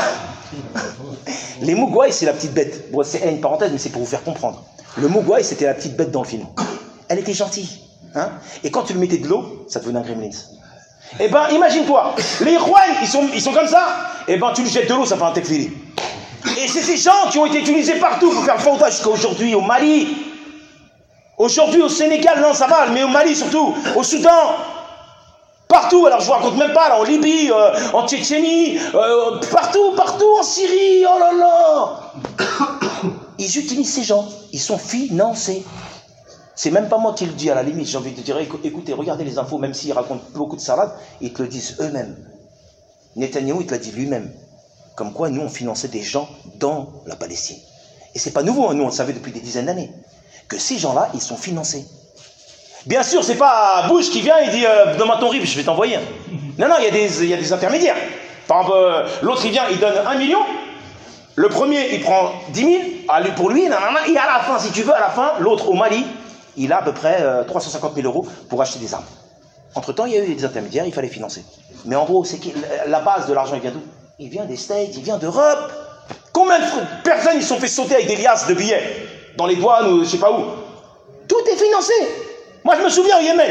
Speaker 3: Les Mougouaïs, c'est la petite bête. Bon, c'est une parenthèse, mais c'est pour vous faire comprendre. Le Mougouaï, c'était la petite bête dans le film. Elle était gentille, hein. Et quand tu lui mettais de l'eau, ça devenait un Gremlins. Eh ben, imagine-toi, les Rouhans, ils sont, ils sont comme ça. Eh ben, tu lui jettes de l'eau, ça fait un tekfiri. Et c'est ces gens qui ont été utilisés partout pour faire le fawda jusqu'à aujourd'hui, au Mali. Aujourd'hui au Sénégal, non ça va, mais au Mali surtout, au Soudan, partout, alors je vous raconte même pas, là, en Libye, euh, en Tchétchénie, euh, partout, partout, en Syrie, oh là là. Ils utilisent ces gens, ils sont financés. C'est même pas moi qui le dis à la limite, j'ai envie de dire, écoutez, regardez les infos, même s'ils racontent beaucoup de salades, ils te le disent eux-mêmes. Netanyahou, il te l'a dit lui-même. Comme quoi, nous, on finançait des gens dans la Palestine. Et c'est pas nouveau, hein, nous, on le savait depuis des dizaines d'années. Que ces gens-là, ils sont financés. Bien sûr, c'est pas Bush qui vient et dit euh, « Donne-moi ton R I B, je vais t'envoyer. » Non, non, il y a des, il y a des intermédiaires. Par exemple, euh, l'autre, il vient, il donne un million. Le premier, il prend dix mille pour lui. Nanana, et à la fin, si tu veux, à la fin, l'autre, au Mali, il a à peu près euh, trois cent cinquante mille euros pour acheter des armes. Entre-temps, il y a eu des intermédiaires, il fallait financer. Mais en gros, c'est que la base de l'argent, il vient d'où? Il vient des States, il vient d'Europe. Combien de personnes ils se sont fait sauter avec des liasses de billets dans les douanes ou je sais pas où? Tout est financé. Moi, je me souviens au Yémen.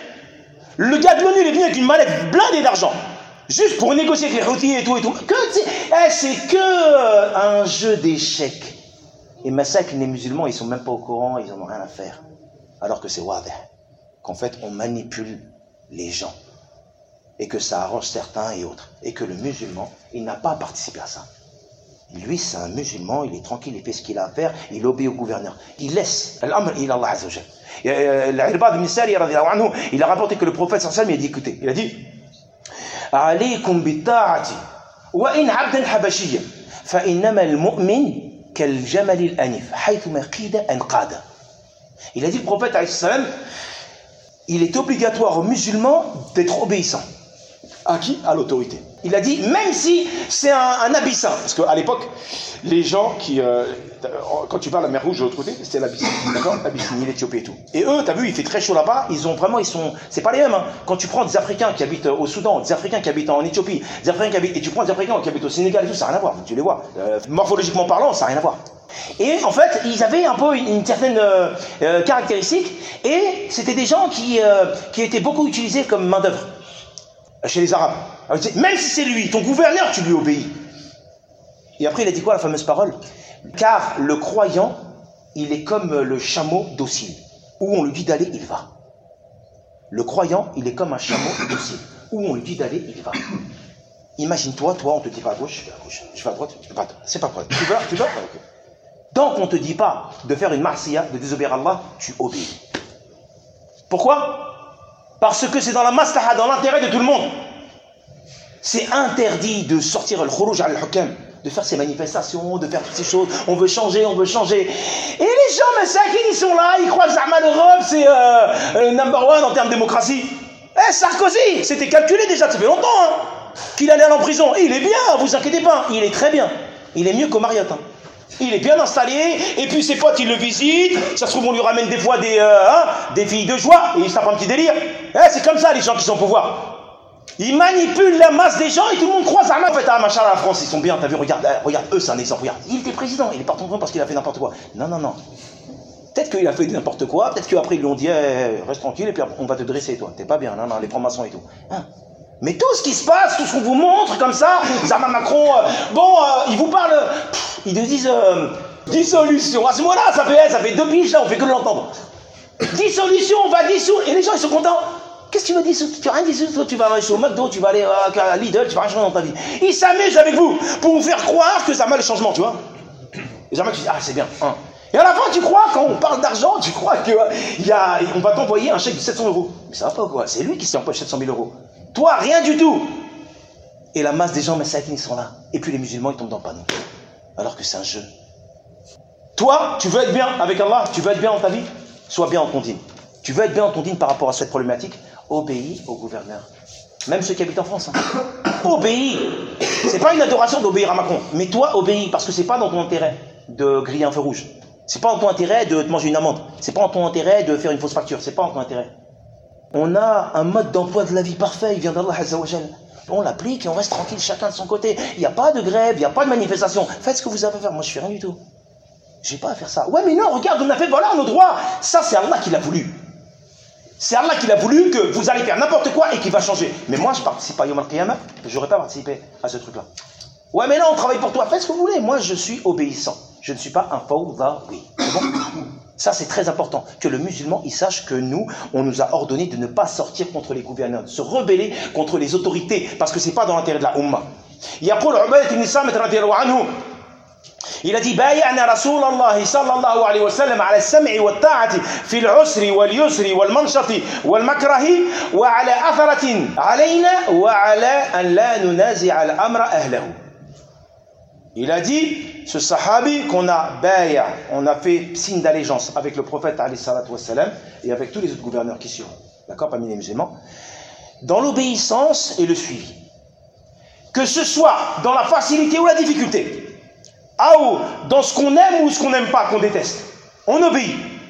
Speaker 3: Le gars de l'ONU, il est venu avec une mallette blindée d'argent. Juste pour négocier avec les Houthis et tout et tout. Que eh, c'est que un jeu d'échecs. Et massacre, les musulmans, ils sont même pas au courant, ils en ont rien à faire. Alors que c'est wadah. Qu'en fait, on manipule les gens. Et que ça arrange certains et autres. Et que le musulman, il n'a pas participé à ça. Lui, c'est un musulman, il est tranquille, il fait ce qu'il a à faire, il obéit au gouverneur. Il laisse l'amr ila Allah azza wa jalla. L'Irbad ibn Sari, il a rapporté que le prophète sallallahu alayhi wa sallam, il a dit, écoutez, il a dit alaykum bitta'ati wa in 'abdan habashiyyan fa innama al-mu'min kal jamal al-anif haythuma qida anqada. Il a dit, le prophète alayhi salam, il est obligatoire aux musulmans d'être obéissants. À qui? À l'autorité. Il a dit, même si c'est un, un abyssin, parce qu'à l'époque, les gens qui, euh, quand tu parles de la mer Rouge de l'autre côté, c'était l'Abyssinie, d'accord? L'Abyssinie, l'Éthiopie et tout. Et eux, t'as vu, il fait très chaud là-bas, ils ont vraiment, ils sont, c'est pas les mêmes, hein. Quand tu prends des Africains qui habitent au Soudan, des Africains qui habitent en Éthiopie, des Africains qui habitent, et tu prends des Africains qui habitent au Sénégal et tout, ça n'a rien à voir, tu les vois. Euh, morphologiquement parlant, ça n'a rien à voir. Et en fait, ils avaient un peu une, une certaine euh, euh, caractéristique, et c'était des gens qui, euh, qui étaient beaucoup utilisés comme main-d'œuvre chez les Arabes. Alors, même si c'est lui, ton gouverneur, tu lui obéis. Et après, il a dit quoi, la fameuse parole? Car le croyant, il est comme le chameau docile. Où on lui dit d'aller, il va. Le croyant, il est comme un chameau docile. Où on lui dit d'aller, il va. Imagine-toi, toi, on te dit pas à gauche, je vais à gauche, je vais à droite, je vais pas, c'est pas problème. Tu vas, tu vas, okay. Tant qu'on te dit pas de faire une marsiya, de désobéir à Allah, tu obéis. Pourquoi? Parce que c'est dans la maslaha, dans l'intérêt de tout le monde. C'est interdit de sortir le khuruj al-hukam, de faire ces manifestations, de faire toutes ces choses. On veut changer, on veut changer. Et les gens, mais ça, ils sont là, ils croient que Zahma l'Europe, c'est euh, le number one en termes de démocratie. Eh, Sarkozy, c'était calculé déjà, ça fait longtemps, hein, qu'il allait aller en prison. Et il est bien, vous inquiétez pas, il est très bien. Il est mieux qu'au Marriott. Hein. Il est bien installé, et puis ses potes, ils le visitent. Ça se trouve, on lui ramène des fois des, euh, hein, des filles de joie, et il se tape un petit délire. Eh, c'est comme ça, les gens qui sont au pouvoir. Ils manipulent la masse des gens et tout le monde croit ça. En fait, ah, machin, la France, ils sont bien, t'as vu, regarde, regarde, eux, c'est un exemple, regarde. Il était président, il est parti en prison parce qu'il a fait n'importe quoi. Non, non, non. Peut-être qu'il a fait n'importe quoi, peut-être qu'après, ils lui ont dit, eh, reste tranquille, et puis on va te dresser, toi. T'es pas bien, non, non, les francs-maçons et tout. Hein. Mais tout ce qui se passe, tout ce qu'on vous montre, comme ça, Zama Macron, euh, bon, euh, ils vous parlent, pff, ils nous disent, euh, dissolution. À ce moment-là, ça fait, ça fait deux piges, là, on fait que de l'entendre. Dissolution, on va dissoudre, et les gens, ils sont contents. Qu'est-ce que tu veux dire? Tu vas rien dire, tu vas aller au McDo, tu vas aller à Lidl, tu vas rien changer dans ta vie. Ils s'amusent avec vous pour vous faire croire que ça a mal le changement, tu vois. Et jamais tu dis, ah c'est bien. Hein. Et à la fin, tu crois, quand on parle d'argent, tu crois qu'on va t'envoyer un chèque de sept cents euros. Mais ça va pas quoi, c'est lui qui s'empoche sept cent mille euros. Toi, rien du tout. Et la masse des gens, mais ça, ils sont là. Et puis les musulmans, ils tombent dans le panneau. Alors que c'est un jeu. Toi, tu veux être bien avec Allah, tu veux être bien dans ta vie, sois bien en ton dîne. Tu veux être bien en ton dîne par rapport à cette problématique, obéis au gouverneur. Même ceux qui habitent en France. Hein. Obéis. C'est pas une adoration d'obéir à Macron. Mais toi, obéis, parce que c'est pas dans ton intérêt de griller un feu rouge. C'est pas en ton intérêt de te manger une amende. C'est pas en ton intérêt de faire une fausse facture. C'est pas en ton intérêt. On a un mode d'emploi de la vie parfait, il vient d'Allah Azza wa Jal. On l'applique et on reste tranquille chacun de son côté. Il n'y a pas de grève, il n'y a pas de manifestation. Faites ce que vous avez à faire. Moi, je fais rien du tout. J'ai pas à faire ça. Ouais, mais non, regarde, on a fait, voilà nos droits. Ça, c'est Allah qui l'a voulu. C'est Allah qui l'a voulu que vous allez faire n'importe quoi et qui va changer. Mais moi, je participe à Yom Al-Qiyamah, j'aurais pas participé à ce truc-là. Ouais, mais là, on travaille pour toi. Faites ce que vous voulez. Moi, je suis obéissant. Je ne suis pas un fawdawi. C'est bon? Ça, c'est très important. Que le musulman, il sache que nous, on nous a ordonné de ne pas sortir contre les gouverneurs, de se rebeller contre les autorités, parce que c'est pas dans l'intérêt de la Ummah. يقول عبادة بن الصامت رضي الله عنه il a dit بايعنا رسول الله صلى الله عليه وسلم على السمع والطاعة في العسر واليسر والمنشط والمكره وعلى أثرة علينا وعلى أن لا ننازع الأمر أهله. Il a dit, ce sahabi, qu'on a baya, on a fait signe d'allégeance avec le prophète alayhi salatu wassalam et avec tous les autres gouverneurs qui suivront, d'accord, parmi les musulmans, dans l'obéissance et le suivi. Que ce soit dans la facilité ou la difficulté, ou dans ce qu'on aime ou ce qu'on n'aime pas, qu'on déteste, on obéit.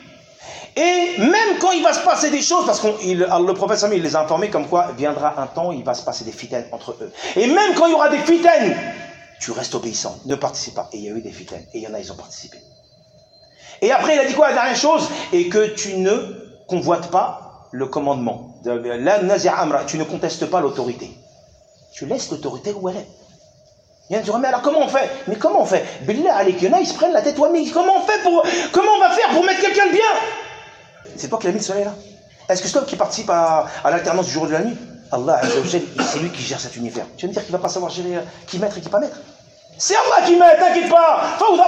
Speaker 3: Et même quand il va se passer des choses, parce que le prophète il les a informés comme quoi viendra un temps où il va se passer des fitaines entre eux. Et même quand il y aura des fitaines, tu restes obéissant, ne participe pas. Et il y a eu des fitaines, et il y en a, ils ont participé. Et après, il a dit quoi, la dernière chose? Et que tu ne convoites pas le commandement. La nazir amra, tu ne contestes pas l'autorité. Tu laisses l'autorité où elle est. Il y en a qui disent, mais alors comment on fait? Mais comment on fait? Billah, allez, qu'il y en a, ils se prennent la tête, ouais, mais comment on fait pour, comment on va faire pour mettre quelqu'un de bien? C'est toi qui l'as mis le soleil là? Est-ce que c'est toi qui participe à, à l'alternance du jour et de la nuit? Allah, c'est lui qui gère cet univers. Tu vas me dire qu'il ne va pas savoir gérer qui mettre et qui pas mettre? C'est Allah qui met, t'inquiète pas.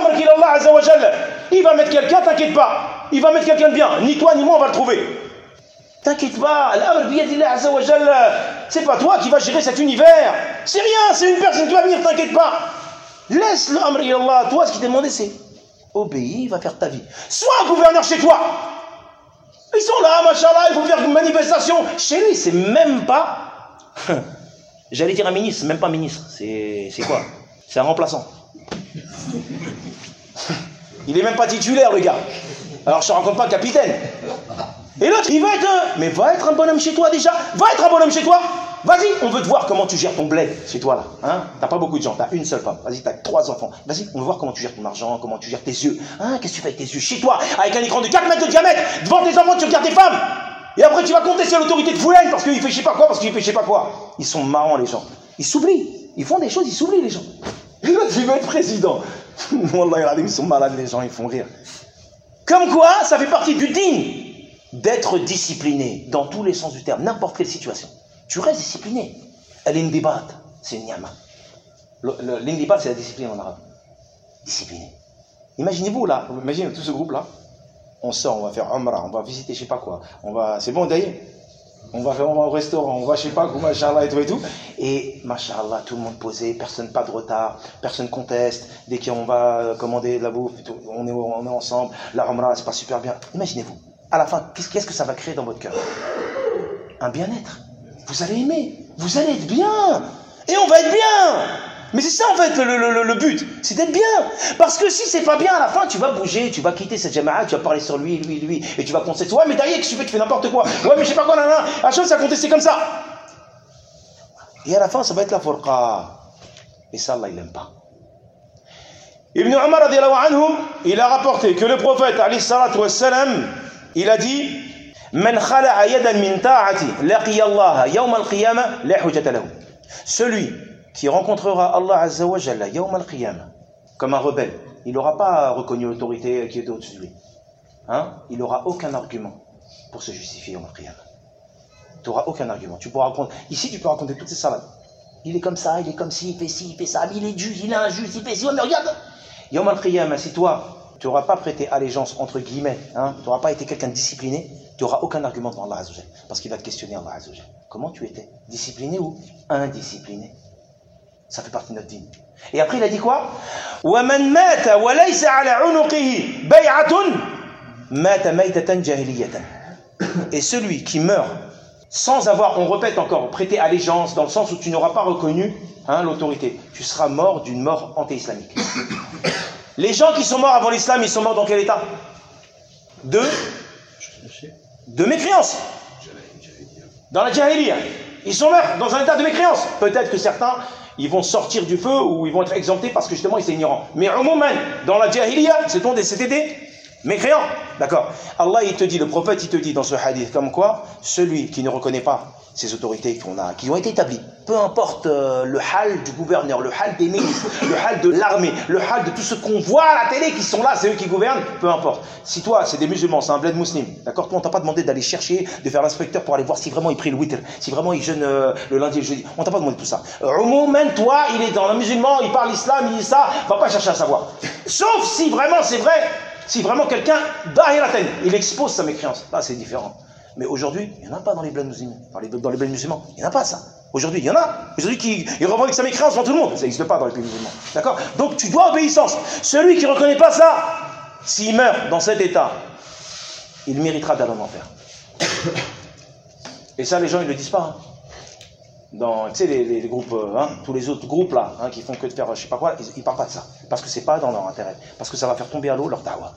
Speaker 3: Il va mettre quelqu'un, t'inquiète pas. Il va mettre quelqu'un de bien. Ni toi ni moi on va le trouver. T'inquiète pas. C'est pas toi qui va gérer cet univers. C'est rien, c'est une personne qui va venir, t'inquiète pas. Laisse l'amr ilallah. Toi, ce qui t'est demandé, c'est obéis, va faire ta vie. Sois un gouverneur chez toi. Ils sont là, machallah, il faut faire une manifestation. Chez lui, c'est même pas... J'allais dire un ministre, même pas ministre. C'est quoi? C'est un remplaçant. Il est même pas titulaire, le gars. Alors je te raconte pas capitaine. Et l'autre, il va être un... Mais va être un bonhomme chez toi déjà. Va être un bonhomme chez toi. Vas-y, on veut te voir comment tu gères ton bled chez toi là. Hein? T'as pas beaucoup de gens, t'as une seule femme. Vas-y, t'as trois enfants. Vas-y, on veut voir comment tu gères ton argent, comment tu gères tes yeux. Hein? Qu'est-ce que tu fais avec tes yeux chez toi, avec un écran de quatre mètres de diamètre, devant tes enfants, tu regardes tes femmes. Et après, tu vas contester l'autorité de Foulen parce qu'il fait je sais pas quoi, parce qu'il fait je sais pas quoi. Ils sont marrants, les gens. Ils s'oublient. Ils font des choses, ils s'oublient, les gens. Et l'autre, il veut être président. Wallah, ils sont malades, les gens, ils font rire. Comme quoi, ça fait partie du digne d'être discipliné dans tous les sens du terme, n'importe quelle situation. Tu restes discipliné. Elle est une débat. c'est une ni'ma. L'indibat, c'est la discipline en arabe. Discipliné. Imaginez-vous là, imaginez tout ce groupe-là. On sort, on va faire Umrah, on va visiter je sais pas quoi. On va, c'est bon d'ailleurs. On va, on va au restaurant, on va je sais pas quoi, machallah et tout et tout. Et machallah, tout le monde posé, personne pas de retard, personne conteste. Dès qu'on va commander de la bouffe, tout, on, est, on est ensemble. La Umrah, c'est pas super bien. Imaginez-vous, à la fin, qu'est-ce, qu'est-ce que ça va créer dans votre cœur? Un bien-être. Vous allez aimer, vous allez être bien. Et on va être bien. Mais c'est ça en fait le, le, le, le but, c'est d'être bien. Parce que si c'est pas bien à la fin, tu vas bouger, tu vas quitter cette jama'a, tu vas parler sur lui, lui, lui, et tu vas contester. Ouais mais d'ailleurs, qu'est-ce que tu fais, tu fais n'importe quoi. Ouais mais je sais pas quoi, nan, nan. À chaque fois, ça a contesté comme ça. Et à la fin, ça va être la furqa. Et ça, Allah, il n'aime pas. Ibn Umar, radiallahu anhu, il a rapporté que le prophète, alayhi salatu wassalam, il a dit Man khala'a yadan min ta'ati laqiya Allah yawm al-qiyamah la hujjata lahu. Celui qui rencontrera Allah Azza wa Jalla yawm al-qiyamah comme un rebelle, il n'aura pas reconnu l'autorité qui était au-dessus de lui. Hein? Il n'aura aucun argument pour se justifier yawm al-qiyamah. Tu n'auras aucun argument. Tu pourras raconter, ici tu peux raconter toutes ces salades. Il est comme ça, il est comme ci, il fait ci, il fait ça, il est juste, il est injuste, il fait ci, mais regarde. Yawm al-qiyamah, si toi, tu n'auras pas prêté allégeance entre guillemets, hein, tu n'auras pas été quelqu'un de discipliné, tu n'auras aucun argument devant Allah Azza wa Jalla. Parce qu'il va te questionner Allah Azza wa Jalla. Comment tu étais? Discipliné ou indiscipliné? Ça fait partie de notre dîne. Et après il a dit quoi? وَمَنْ مَاتَ وَلَيْسَ عَلَى عُنُقِهِ بَيْعَةٌ مَاتَ مَيْتَةً جَاهِلِيَّةً. Et celui qui meurt sans avoir, on répète encore, prêté allégeance, dans le sens où tu n'auras pas reconnu hein, l'autorité, tu seras mort d'une mort anti-islamique. Les gens qui sont morts avant l'islam, ils sont morts dans quel état? De De mécréance. Dans la jahiliya. Ils sont morts dans un état de mécréance. Peut-être que certains, ils vont sortir du feu ou ils vont être exemptés parce que justement ils sont ignorants. Mais au moment, dans la jahiliya, c'était des mécréants. D'accord. Allah, il te dit, le prophète, il te dit dans ce hadith, comme quoi, celui qui ne reconnaît pas ces autorités qu'on a, qui ont été établies, peu importe euh, le hal du gouverneur, le hal des ministres, le hal de l'armée, le hal de tout ce qu'on voit à la télé qui sont là, c'est eux qui gouvernent, peu importe. Si toi, c'est des musulmans, c'est un bled musulman, d'accord, toi on t'a pas demandé d'aller chercher, de faire l'inspecteur pour aller voir si vraiment il prie le witr, si vraiment il jeûne euh, le lundi et le jeudi, on t'a pas demandé tout ça. Umoumen, toi, il est dans le musulman, il parle l'islam, il dit ça, va pas chercher à savoir. Sauf si vraiment c'est vrai, si vraiment quelqu'un, dahiraten, il expose sa mécréance, là c'est différent. Mais aujourd'hui, il n'y en a pas dans les bleds musulmans. Dans les, dans les bleds musulmans, il n'y en a pas ça. Aujourd'hui, il y en a. Aujourd'hui, qui il revendique sa mécréance devant tout le monde. Ça n'existe pas dans les pays musulmans. D'accord? Donc, tu dois obéissance. Celui qui ne reconnaît pas ça, s'il meurt dans cet état, il méritera d'aller en enfer. Et ça, les gens, ils ne le disent pas. Hein. Dans, tu sais, les, les, les groupes, hein, tous les autres groupes là, hein, qui font que de faire, je sais pas quoi, ils ne parlent pas de ça. Parce que ce n'est pas dans leur intérêt. Parce que ça va faire tomber à l'eau leur da'wah.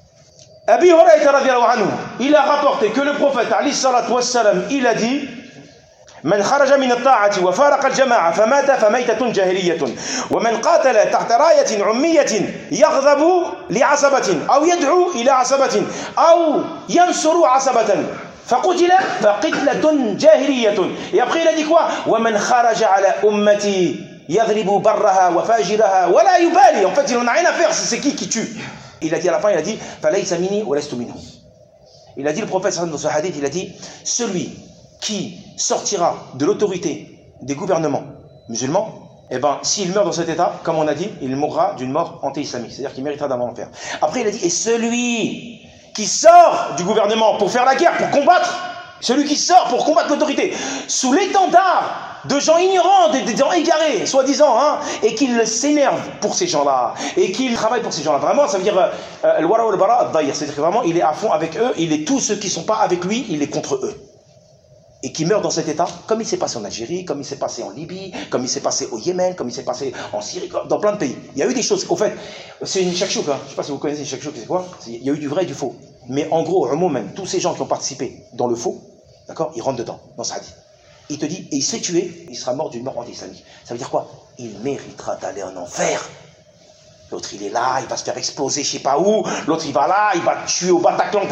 Speaker 3: Abi Hurayrata radiyallahu anhu, il a rapporté que le prophète alayhi salatu wassalam, il a dit من خرج من الطاعة وفارق الجماعة فمات فميتة جاهلية ومن قاتل تحت راية عمية يغضب لعصبة أو يدعو إلى عصبة أو ينصر عصبة فقتل فقتلة جاهلية. Et après il a dit quoi? ومن خرج على أمتي يضرب برها وفاجرها ولا يبالي. En fait il n'en a rien à faire, c'est qui qui tue. Il a dit à la fin, il a dit فَلَيْسَ مِنِي وَلَسْتُ مِنْهُ. Il a dit, le prophète dans ce hadith, il a dit celui qui sortira de l'autorité des gouvernements musulmans, eh ben, s'il meurt dans cet état, comme on a dit, il mourra d'une mort anti-islamique, c'est-à-dire qu'il méritera d'aller en enfer. Après, il a dit et celui qui sort du gouvernement pour faire la guerre, pour combattre, celui qui sort pour combattre l'autorité, sous l'étendard de gens ignorants, des gens égarés, soi-disant, hein, et qu'il s'énerve pour ces gens-là, et qu'il travaille pour ces gens-là. Vraiment, ça veut dire le wara wal bara ad-dayr, c'est-à-dire que vraiment, il est à fond avec eux, il est tous ceux qui ne sont pas avec lui, il est contre eux. Et qui meurt dans cet état, comme il s'est passé en Algérie, comme il s'est passé en Libye, comme il s'est passé au Yémen, comme il s'est passé en Syrie, dans plein de pays. Il y a eu des choses, au fait, c'est une shakshouk, hein. Je ne sais pas si vous connaissez une shakshouk, c'est quoi? Il y a eu du vrai et du faux. Mais en gros, au moment même, tous ces gens qui ont participé dans le faux, d'accord, ils rentrent dedans, dans ce hadith. Il te dit, et il se fait tuer, il sera mort d'une mort anti-islamique. Ça veut dire quoi? Il méritera d'aller en enfer. L'autre, il est là, il va se faire exploser je sais pas où. L'autre, il va là, il va tuer au Bataclan.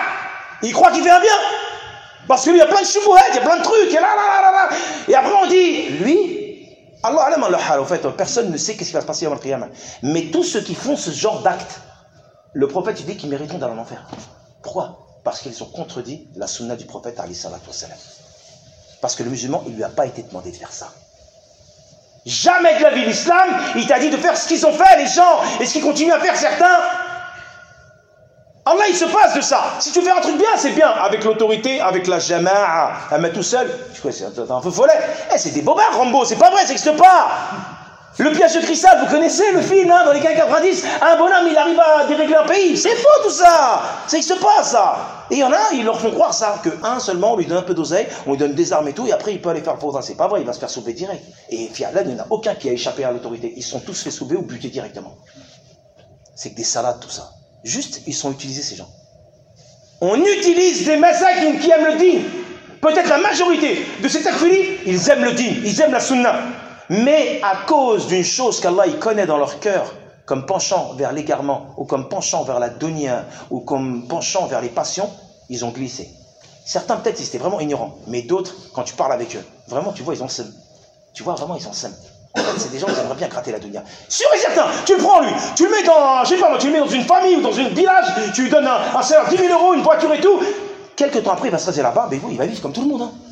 Speaker 3: Il croit qu'il fait un bien. Parce que lui, il y a plein de choubouhettes, il y a plein de trucs. Et, là, là, là, là. Et après, on dit, lui, Allah alam al-hal, en fait, personne ne sait qu'est-ce qui va se passer avant le qiyamah. Mais tous ceux qui font ce genre d'acte, le prophète, il dit qu'ils mériteront d'aller en enfer. Pourquoi? Parce qu'ils ont contredit la sunna du prophète, alayhi salatu wassalam. Parce que le musulman, il ne lui a pas été demandé de faire ça. Jamais de la vie, l'islam, il t'a dit de faire ce qu'ils ont fait, les gens, et ce qu'ils continuent à faire certains. Allah, il se passe de ça. Si tu fais un truc bien, c'est bien. Avec l'autorité, avec la jama'a, à mettre tout seul. Tu vois, c'est un peu follet. Eh, c'est des bobards, Rambo, c'est pas vrai, ça n'existe pas. Le piège de cristal, vous connaissez le film, hein, dans les années quatre-vingt-dix, un bonhomme, il arrive à dérégler un pays. C'est faux tout ça. Ça n'existe pas, ça. Et il y en a, ils leur font croire ça, que un seulement, on lui donne un peu d'oseille, on lui donne des armes et tout, et après il peut aller faire le faudra. C'est pas vrai, il va se faire soulever direct. Et Fiala, il n'y en a aucun qui a échappé à l'autorité. Ils sont tous fait soulever ou buter directement. C'est que des salades, tout ça. Juste, ils sont utilisés, ces gens. On utilise des massacres qui aiment le din. Peut-être la majorité de ces takfiris, ils aiment le din, ils aiment la sunna. Mais à cause d'une chose qu'Allah il connaît dans leur cœur, comme penchant vers l'égarement, ou comme penchant vers la dunya, ou comme penchant vers les passions, ils ont glissé. Certains peut-être ils étaient vraiment ignorants, mais d'autres, quand tu parles avec eux, vraiment tu vois ils ont seum. Tu vois vraiment ils ont seum. En fait, c'est des gens qui aimeraient bien gratter la dunya. Sûr et certain, tu le prends lui, tu le mets dans, je sais pas moi, tu le mets dans une famille ou dans un village, tu lui donnes un, un salaire dix mille euros, une voiture et tout. Quelques temps après, il va se raser la barbe et vous, il va vivre comme tout le monde. Hein.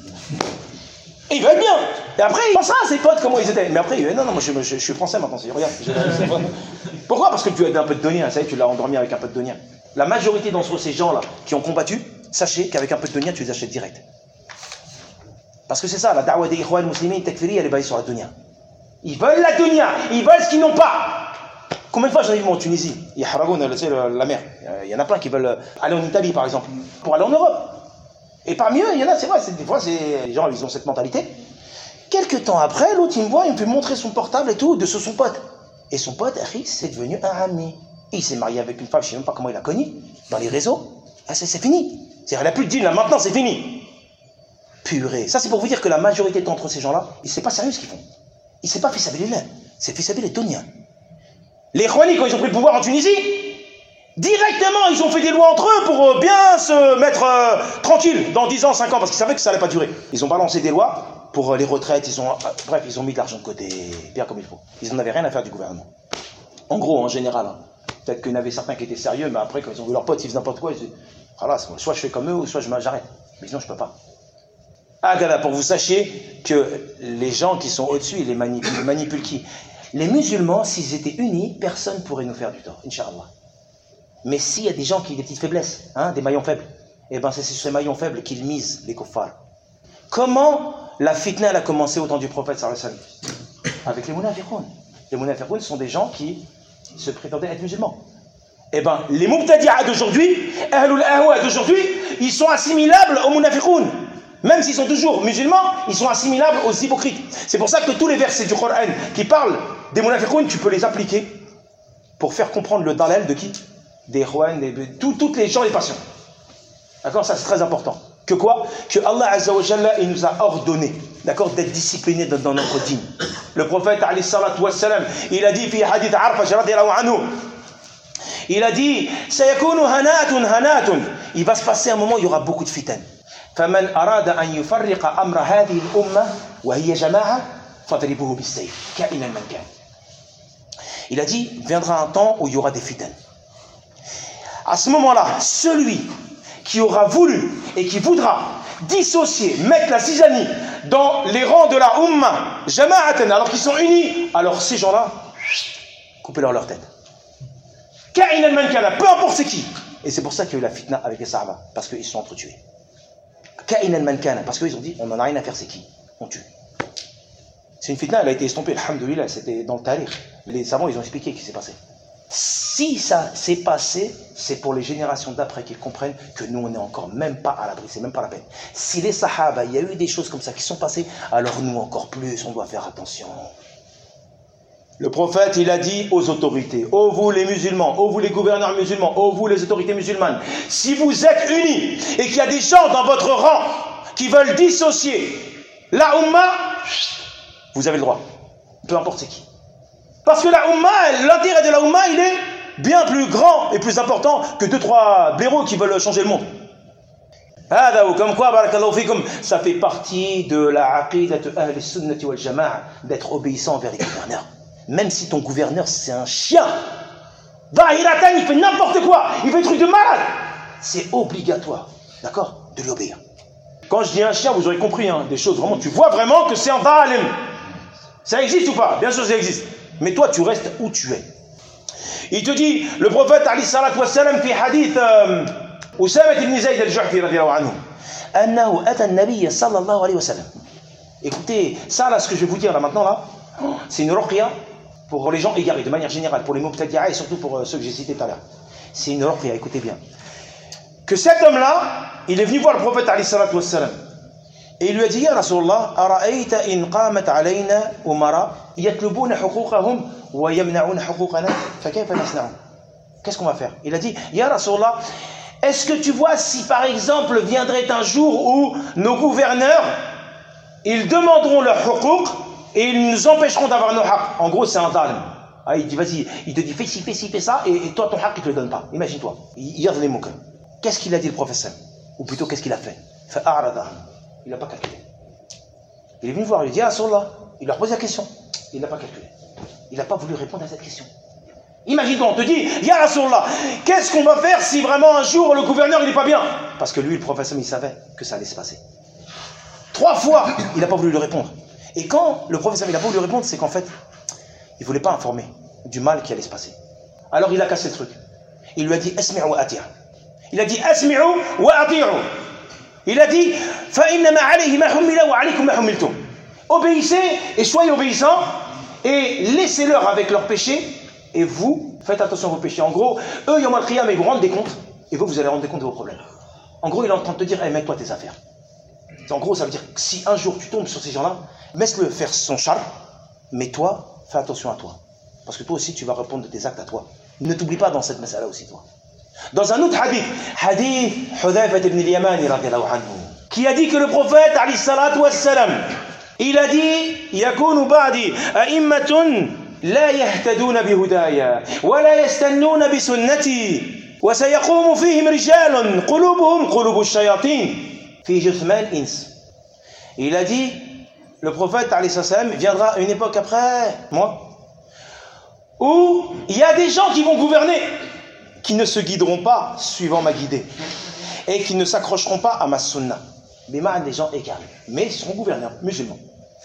Speaker 3: Et il va être bien. Et après, il pense à ses potes comment ils étaient. Mais après, il va non, non, moi je, je, je suis français maintenant. Regarde. Je, Pourquoi? Parce que tu as un peu de dunya, ça y est, tu l'as endormi avec un peu de dunya. La majorité d'entre ces gens-là qui ont combattu, sachez qu'avec un peu de dunya, tu les achètes direct. Parce que c'est ça, la da'wa des ikhwan muslimin, takfiri, elle est basée sur la dunya. Ils veulent la dunya, ils veulent ce qu'ils n'ont pas. Combien de fois j'en ai vu en Tunisie? Il y a Haragoun, tu sais, la mer. Il y en a plein qui veulent aller en Italie, par exemple, pour aller en Europe. Et parmi eux, il y en a, c'est vrai, des fois, les gens, ils ont cette mentalité. Quelques temps après, l'autre, il me voit, il me fait montrer son portable et tout, de ce son pote. Et son pote, c'est devenu un ami. Et il s'est marié avec une femme, je ne sais même pas comment il l'a connue, dans les réseaux. Ah, c'est fini. C'est-à-dire, il n'a plus de dîne, là, maintenant, c'est fini. Purée. Ça, c'est pour vous dire que la majorité d'entre ces gens-là, ils ne sont pas sérieux ce qu'ils font. Il ne s'est pas fait saber les lèvres, c'est fait saber les Toniens. Les Khouani, quand ils ont pris le pouvoir en Tunisie, directement, ils ont fait des lois entre eux pour bien se mettre euh, tranquille dans dix ans, cinq ans, parce qu'ils savaient que ça n'allait pas durer. Ils ont balancé des lois pour euh, les retraites, ils ont, euh, bref, ils ont mis de l'argent de côté, bien comme il faut. Ils n'en avaient rien à faire du gouvernement. En gros, en général, hein, peut-être qu'il y en avait certains qui étaient sérieux, mais après, quand ils ont vu leurs potes, ils faisaient n'importe quoi, ils disaient, voilà, soit je fais comme eux, ou soit je j'arrête. Mais sinon, je ne peux pas. Ah, gada, pour que vous sachiez que les gens qui sont au-dessus, ils les manipulent, ils manipulent qui? Les musulmans, s'ils étaient unis, personne ne pourrait nous faire du tort, Inch'Allah. Mais s'il y a des gens qui ont des petites faiblesses, hein, des maillons faibles, eh ben c'est sur ces maillons faibles qu'ils misent, les kuffars. Comment la fitna elle a commencé au temps du prophète sallallahu alayhi wa sallam? Avec les munafiqoun. Les munafiqoun sont des gens qui se prétendaient être musulmans. Eh ben, les mubtadi'a d'aujourd'hui, ahlul ahwa d'aujourd'hui, ils sont assimilables aux munafiqoun. Même s'ils sont toujours musulmans, ils sont assimilables aux hypocrites. C'est pour ça que tous les versets du Coran qui parlent des munafiqoun, tu peux les appliquer pour faire comprendre le dalal de qui? Des Ikhwan, des, tout, toutes les gens, les passions. D'accord? Ça c'est très important. Que quoi? Que Allah Azza wa Jalla, il nous a ordonné, d'accord, d'être disciplinés dans, dans notre dîme. Le prophète alayhi salatu wa salam, il a dit, fi hadith Arfash radiyallahu anhu, il a dit, sayakunu hanatun hanatun. Il va se passer un moment où il y aura beaucoup de fitanes. فمن أراد أن يفرق أمر هذه الأمة وهي جماعة فاضربوه بالسيف كائنا من كان. Il a dit, viendra un temps où il y aura des fitanes. À ce moment-là, celui qui aura voulu et qui voudra dissocier, mettre la zizanie dans les rangs de la Ummah, jama'atan, alors qu'ils sont unis, alors ces gens-là, coupez-leur leur tête. Ka'inan man kana, peu importe c'est qui. Et c'est pour ça qu'il y a eu la fitna avec les Sahaba, parce qu'ils se sont entretués. Ka'inan man kana, parce qu'ils ont dit, on n'en a rien à faire, c'est qui? On tue. C'est une fitna, elle a été estompée, alhamdoulilah, c'était dans le tarikh. Les savants, ils ont expliqué ce qui s'est passé. Si ça s'est passé, c'est pour les générations d'après qu'ils comprennent que nous, on n'est encore même pas à l'abri, c'est même pas la peine. Si les sahaba, il y a eu des choses comme ça qui sont passées, alors nous encore plus, on doit faire attention. Le prophète, il a dit aux autorités, ô vous les musulmans, ô vous les gouverneurs musulmans, ô vous les autorités musulmanes, si vous êtes unis et qu'il y a des gens dans votre rang qui veulent dissocier la Ummah, vous avez le droit, peu importe c'est qui. Parce que la Ummah, l'intérêt de la Ummah, il est bien plus grand et plus important que deux, trois blaireaux qui veulent changer le monde. Comme quoi, barakallahu fikum, ça fait partie de la aqidat ahl sunnati wal jama'a d'être obéissant envers les gouverneurs. Même si ton gouverneur c'est un chien, Vahiratan, il fait n'importe quoi, il fait des trucs de malade, c'est obligatoire, d'accord, de lui obéir. Quand je dis un chien, vous aurez compris, hein, des choses vraiment, tu vois vraiment que c'est un zalim. Ça existe ou pas? Bien sûr, ça existe. Mais toi, tu restes où tu es. Il te dit, le prophète, alayhi salatu wassalam, fi hadith Usama ibn Zayd al-Ju'fi, radiallahu anhu, annahu ata an-nabiy sallallahu alayhi wa sallam. Écoutez, ça là, ce que je vais vous dire là maintenant là, c'est une ruqya pour les gens égarés, de manière générale, pour les mubtadi'a et surtout pour ceux que j'ai cités tout à l'heure. C'est une ruqya, écoutez bien. Que cet homme-là, il est venu voir le prophète alayhi salatu wassalam. Et il lui a dit, Ya Rasulallah, ara'ayta in qamat alayna umara yatlubuna huquqahum wa yamna'una huquqana fa kayfa nasna'u? Qu'est-ce qu'on va faire? Il a dit, Ya Rasulallah, est-ce que tu vois si par exemple viendrait un jour où nos gouverneurs, ils demanderont leur huquq et ils nous empêcheront d'avoir nos haqq? En gros, c'est un zalim. Ah, il dit, vas-y, il te dit, fais ci, fais ci, fais ça, et, et toi, ton haqq, il te le donne pas. Imagine-toi. Yadlimuka. Qu'est-ce qu'il a dit le professeur? Ou plutôt, qu'est-ce qu'il a fait? Il n'a pas calculé. Il est venu voir, il dit, ah, Rasulallah, il leur pose la question. Il n'a pas calculé. Il n'a pas voulu répondre à cette question. Imagine-toi, on te dit, Ya Rasulallah, qu'est-ce qu'on va faire si vraiment un jour le gouverneur il n'est pas bien? Parce que lui, le professeur, il savait que ça allait se passer. Trois fois, il n'a pas voulu lui répondre. Et quand le professeur il n'a pas voulu lui répondre, c'est qu'en fait, il ne voulait pas informer du mal qui allait se passer. Alors il a cassé le truc. Il lui a dit, Asmi'u wa ati'u. Il a dit, Asmi'u wa ati'u. Il a dit, Fa'innama alayhi ma hummila wa alaykum ma hummiltum. Obéissez et soyez obéissants et laissez-leur avec leurs péchés. Et vous, faites attention à vos péchés. En gros, eux, Yom al-Qiyam, ils vous rendent des comptes. Et vous, vous allez rendre des comptes de vos problèmes. En gros, il est en train de te dire, hey, mets-toi tes affaires. En gros, ça veut dire que si un jour tu tombes sur ces gens-là, laisse-le faire son char, mais toi, fais attention à toi. Parce que toi aussi, tu vas répondre de tes actes à toi. Ne t'oublie pas dans cette masala aussi, toi. Dans un autre hadith, hadith Hudhayfa ibn al-Yamani, radiallahu anhu, qui a dit que le prophète, alayhi salatu wassalam, il a dit, yakunu ba'di a'immatun لا يهتدون بهدايا ولا يستنون بسنتي وسيقوم فيهم رجال قلوبهم قلوب الشياطين في جثمان الإنس. Il a dit, le prophète alayhi salam viendra une époque après moi où il y a des gens qui vont gouverner qui ne se guideront pas suivant ma guidée et qui ne s'accrocheront pas à ma sunna. Mais des gens égarés, mais ils seront gouverneurs musulmans.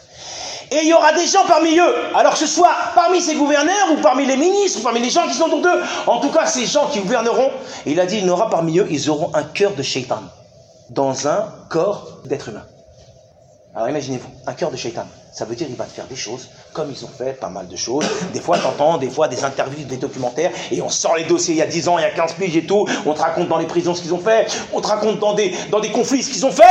Speaker 3: Et il y aura des gens parmi eux, alors que ce soit parmi ces gouverneurs ou parmi les ministres, ou parmi les gens qui sont autour d'eux, en tout cas ces gens qui gouverneront, il a dit, il y en aura parmi eux, ils auront un cœur de shaitan, dans un corps d'être humain. Alors imaginez-vous, un cœur de shaitan, ça veut dire qu'il va te faire des choses, comme ils ont fait pas mal de choses, des fois t'entends, des fois des interviews, des documentaires, et on sort les dossiers il y a dix ans, il y a quinze piges et tout, on te raconte dans les prisons ce qu'ils ont fait, on te raconte dans des, dans des conflits ce qu'ils ont fait.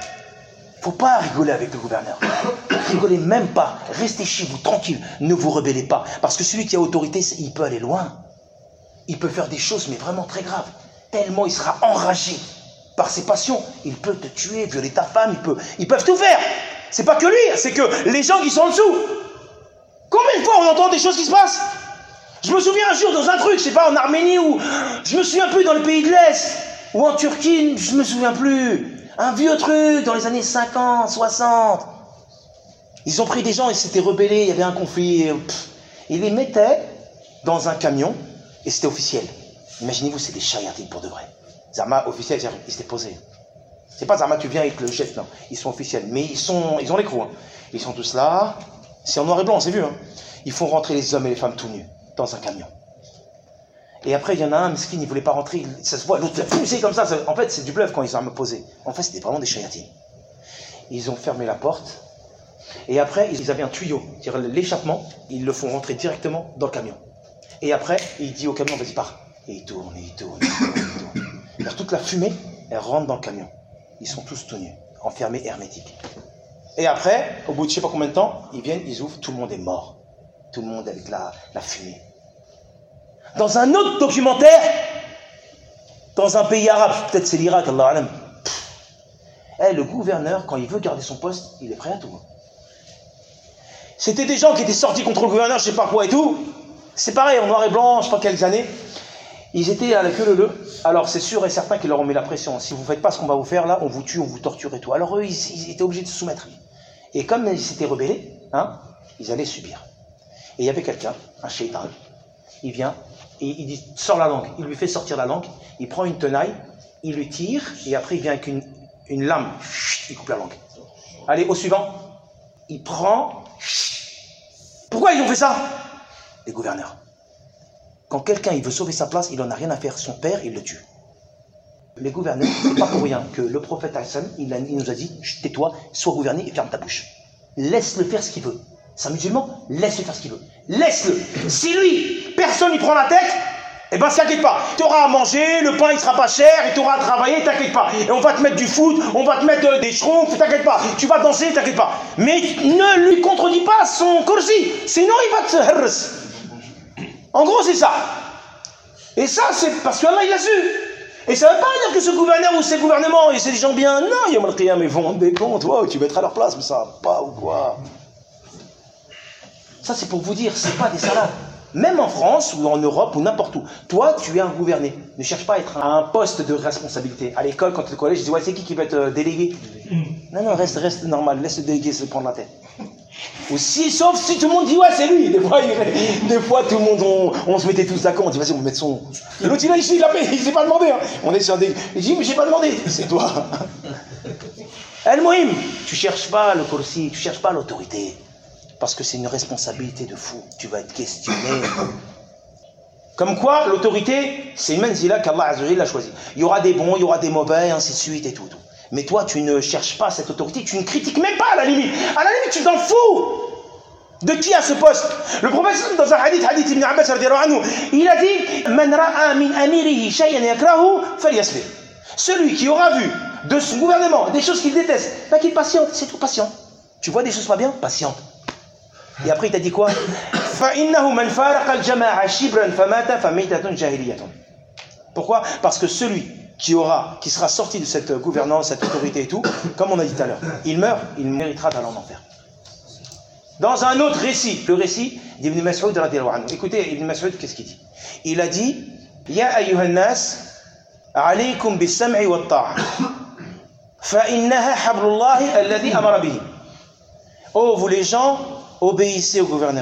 Speaker 3: Faut pas rigoler avec le gouverneur. Rigolez même pas. Restez chez vous, tranquille. Ne vous rebellez pas. Parce que celui qui a autorité, il peut aller loin. Il peut faire des choses, mais vraiment très graves. Tellement il sera enragé par ses passions. Il peut te tuer, violer ta femme, il peut, ils peuvent tout faire. C'est pas que lui, c'est que les gens qui sont en dessous. Combien de fois on entend des choses qui se passent? Je me souviens un jour dans un truc, je sais pas, en Arménie, ou je me souviens plus dans le pays de l'Est, ou en Turquie, je me souviens plus. Un vieux truc dans les années cinquante, soixante. Ils ont pris des gens, ils s'étaient rebellés, il y avait un conflit. Et pff, ils les mettaient dans un camion et c'était officiel. Imaginez-vous, c'est des chayatines pour de vrai. Zama officiel, ils s'étaient posés. C'est pas Zama, tu viens avec le geste, non. Ils sont officiels, mais ils sont, ils ont l'écrou. Hein. Ils sont tous là. C'est en noir et blanc, c'est vu. Hein. Ils font rentrer les hommes et les femmes tout nus dans un camion. Et après, il y en a un, mesquin, il ne voulait pas rentrer, ça se voit, l'autre l'a poussé comme ça. ça. En fait, c'est du bluff quand ils ont me posé. En fait, c'était vraiment des chayatines. Ils ont fermé la porte, et après, ils avaient un tuyau, c'est-à-dire l'échappement, ils le font rentrer directement dans le camion. Et après, il dit au camion, vas-y, pars. Et il tourne, et il tourne, et il tourne, et il tourne. Alors, toute la fumée, elle rentre dans le camion. Ils sont tous tout nus, enfermés, hermétiques. Et après, au bout de je ne sais pas combien de temps, ils viennent, ils ouvrent, tout le monde est mort. Tout le monde avec la, la fumée. Dans un autre documentaire, dans un pays arabe, peut-être c'est l'Irak, Allah alam. Eh, le gouverneur, quand il veut garder son poste, il est prêt à tout. C'était des gens qui étaient sortis contre le gouverneur, je sais pas quoi et tout. C'est pareil, en noir et blanc, je sais pas quelles années. Ils étaient à la queue leu. Alors c'est sûr et certain qu'ils leur ont mis la pression. Si vous ne faites pas ce qu'on va vous faire là, on vous tue, on vous torture et tout. Alors eux, ils, ils étaient obligés de se soumettre. Et comme ils s'étaient rebellés, hein, ils allaient subir. Et il y avait quelqu'un, un shaitan, il vient, et il dit, sors la langue. Il lui fait sortir la langue, il prend une tenaille, il lui tire, et après il vient avec une, une lame, il coupe la langue. Allez, au suivant, il prend, Pourquoi ils ont fait ça? Les gouverneurs. Quand quelqu'un il veut sauver sa place, il n'en a rien à faire. Son père, il le tue. Les gouverneurs, c'est pas pour rien que le prophète Hassan, il, il nous a dit, tais-toi, sois gouverné et ferme ta bouche. Laisse-le faire ce qu'il veut. C'est un musulman, laisse-le faire ce qu'il veut. Laisse-le. Si lui, personne n'y prend la tête, eh ben t'inquiète pas. Tu auras à manger, le pain il sera pas cher, et tu auras à travailler, t'inquiète pas. Et on va te mettre du foot, on va te mettre euh, des schtroumpfs, t'inquiète pas. Tu vas danser, t'inquiète pas. Mais ne lui contredis pas son corsi, sinon il va te herres. En gros, c'est ça. Et ça, c'est parce qu'Allah, il a su. Et ça ne veut pas dire que ce gouverneur ou ces gouvernements, et c'est des gens bien. Non, Yom al-Qiyam, ils vont des comptes. Wow, tu vas être à leur place, mais ça va pas ou quoi. Ça, c'est pour vous dire, c'est pas des salades. Même en France ou en Europe ou n'importe où. Toi, tu es un gouverné. Ne cherche pas à être à un poste de responsabilité. À l'école, quand tu es au collège, je dis, ouais, c'est qui qui va être délégué? Non, non, reste, reste normal. Laisse le délégué se prendre la tête. Ou si, sauf si tout le monde dit, ouais, c'est lui. Des fois, il, des fois tout le monde, on, on se mettait tous d'accord. On dit, vas-y, on va mettre son. Et l'autre, il a ici, il a il s'est pas demandé. Hein. On est sur un délégué. Il dit, mais j'ai pas demandé. C'est toi. El Mohim, tu cherches pas le kursi, tu cherches pas l'autorité. Parce que c'est une responsabilité de fou. Tu vas être questionné. Comme quoi, l'autorité, c'est une manzila qu'Allah Azza wa Jalla a choisi. Il y aura des bons, il y aura des mauvais, ainsi de suite et tout, tout. Mais toi, tu ne cherches pas cette autorité, tu ne critiques même pas à la limite. À la limite, tu t'en fous. De qui a ce poste? Le prophète, dans un hadith, hadith Ibn Abbas, il a dit, Man ra'a min amirihi shay'an yakrahu falyasbir. Celui qui aura vu de son gouvernement des choses qu'il déteste, bah, qu'il patiente, c'est tout, patient. Tu vois des choses pas bien? Patiente. Et après, il t'a dit quoi? Pourquoi? Parce que celui qui aura, qui sera sorti de cette gouvernance, cette autorité et tout, comme on a dit tout à l'heure, il meurt, il méritera d'aller en enfer. Dans un autre récit, le récit d'Ibn Mas'ud radiyallahu anhu. Écoutez, Ibn Mas'ud, qu'est-ce qu'il dit? Il a dit, Ya ayyuhan nas, alaykum bis-sam'i wat-ta'a, fa innaha hablullahi alladhi amara bihi. Oh, vous les gens, obéissez au gouverneur.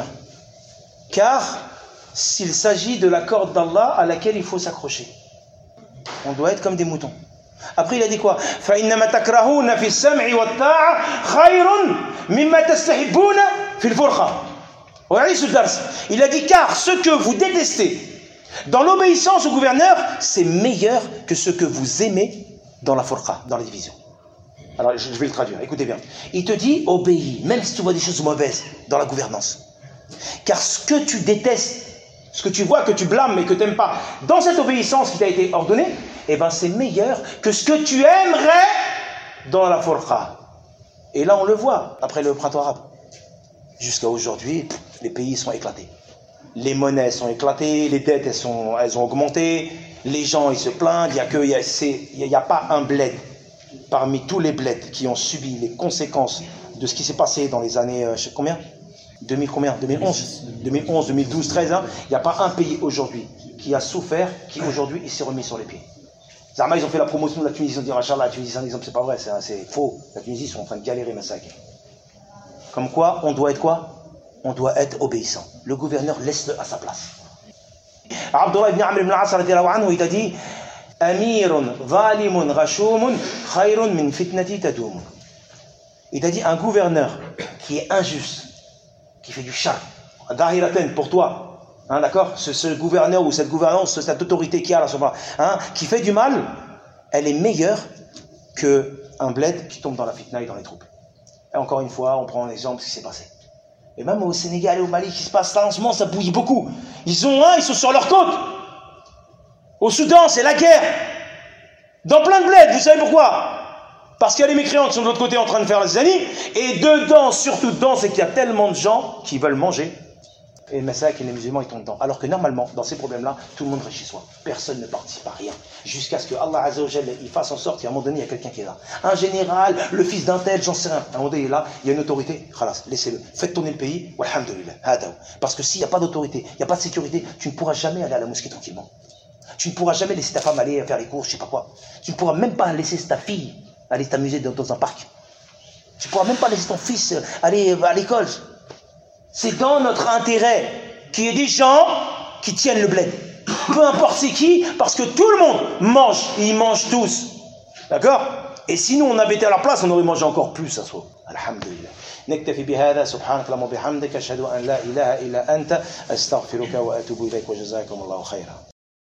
Speaker 3: Car s'il s'agit de la corde d'Allah à laquelle il faut s'accrocher. On doit être comme des moutons. Après, il a dit quoi? فَإِنَّمَا تَكْرَهُونَ فِي السَّمْعِ وَالطَّاعَةِ خَيْرٌ مِمَّا تَسْتَحِبُّونَ فِي الْفُرْخَةِ. Il a dit car ce que vous détestez dans l'obéissance au gouverneur, c'est meilleur que ce que vous aimez dans la furqa, dans la division. Alors, je vais le traduire, écoutez bien. Il te dit, obéis, même si tu vois des choses mauvaises dans la gouvernance. Car ce que tu détestes, ce que tu vois, que tu blâmes et que tu n'aimes pas, dans cette obéissance qui t'a été ordonnée, eh ben c'est meilleur que ce que tu aimerais dans la furqa. Et là, on le voit, après le printemps arabe. Jusqu'à aujourd'hui, les pays sont éclatés. Les monnaies sont éclatées, les dettes, elles, sont, elles ont augmenté, les gens, ils se plaignent, il n'y a, que, il y a, il y a pas un bled parmi tous les bleds qui ont subi les conséquences de ce qui s'est passé dans les années, euh, je sais combien deux mille combien deux mille onze, deux mille onze, deux mille douze, treize, hein. Il n'y a pas un pays aujourd'hui qui a souffert, qui aujourd'hui il s'est remis sur les pieds. Zama, ils ont fait la promotion de la Tunisie, ils ont dit, Machallah, la Tunisie, c'est un exemple, c'est pas vrai, c'est, c'est faux. La Tunisie, ils sont en train de galérer, massacre. Comme quoi, on doit être quoi? On doit être obéissant. Le gouverneur, laisse-le à sa place. Abdullah ibn Amr ibn al-As, il a dit, Amirun zalimun rashumun khayrun min fitnati tadum. Il a dit, un gouverneur qui est injuste, qui fait du char, dahiraten pour toi, hein, d'accord, ce, ce gouverneur ou cette gouvernance, cette autorité qui a là, hein, qui fait du mal, elle est meilleure qu'un bled qui tombe dans la fitna et dans les troubles. Et encore une fois, on prend un exemple de ce qui s'est passé. Et même au Sénégal et au Mali, qui se passe là en ce moment, ça bouillit beaucoup. Ils ont un, hein, ils sont sur leur côte. Au Soudan, c'est la guerre. Dans plein de bleds, vous savez pourquoi? Parce qu'il y a les mécréants qui sont de l'autre côté en train de faire les amis, et dedans, surtout dedans, c'est qu'il y a tellement de gens qui veulent manger, et le massacre et les musulmans ils tombent dedans. Alors que normalement, dans ces problèmes-là, tout le monde reste chez soi. Personne ne participe à rien. Jusqu'à ce que Allah Azza wa Jalla, il fasse en sorte qu'à un moment donné, il y a quelqu'un qui est là. Un général, le fils d'un tel, j'en sais rien. À un moment donné, il est là, il y a une autorité, khalas, laissez-le. Faites tourner le pays, walhamdulillah, hadaw. Parce que s'il n'y a pas d'autorité, il n'y a pas de sécurité, tu ne pourras jamais aller à la mosquée tranquillement. Tu ne pourras jamais laisser ta femme aller faire les courses, je sais pas quoi. Tu ne pourras même pas laisser ta fille aller t'amuser dans, dans un parc. Tu ne pourras même pas laisser ton fils aller à l'école. C'est dans notre intérêt qu'il y ait des gens qui tiennent le bled. Peu importe c'est qui, parce que tout le monde mange, et ils mangent tous. D'accord? Et si nous on avait été à leur place, on aurait mangé encore plus à soi. alhamdulillah. نكتفي بهذا سبحانك اللهم وبحمدك أشهد أن لا إله إلا أنت أستغفرك وأتوب إليك وجزاكم الله خيرا.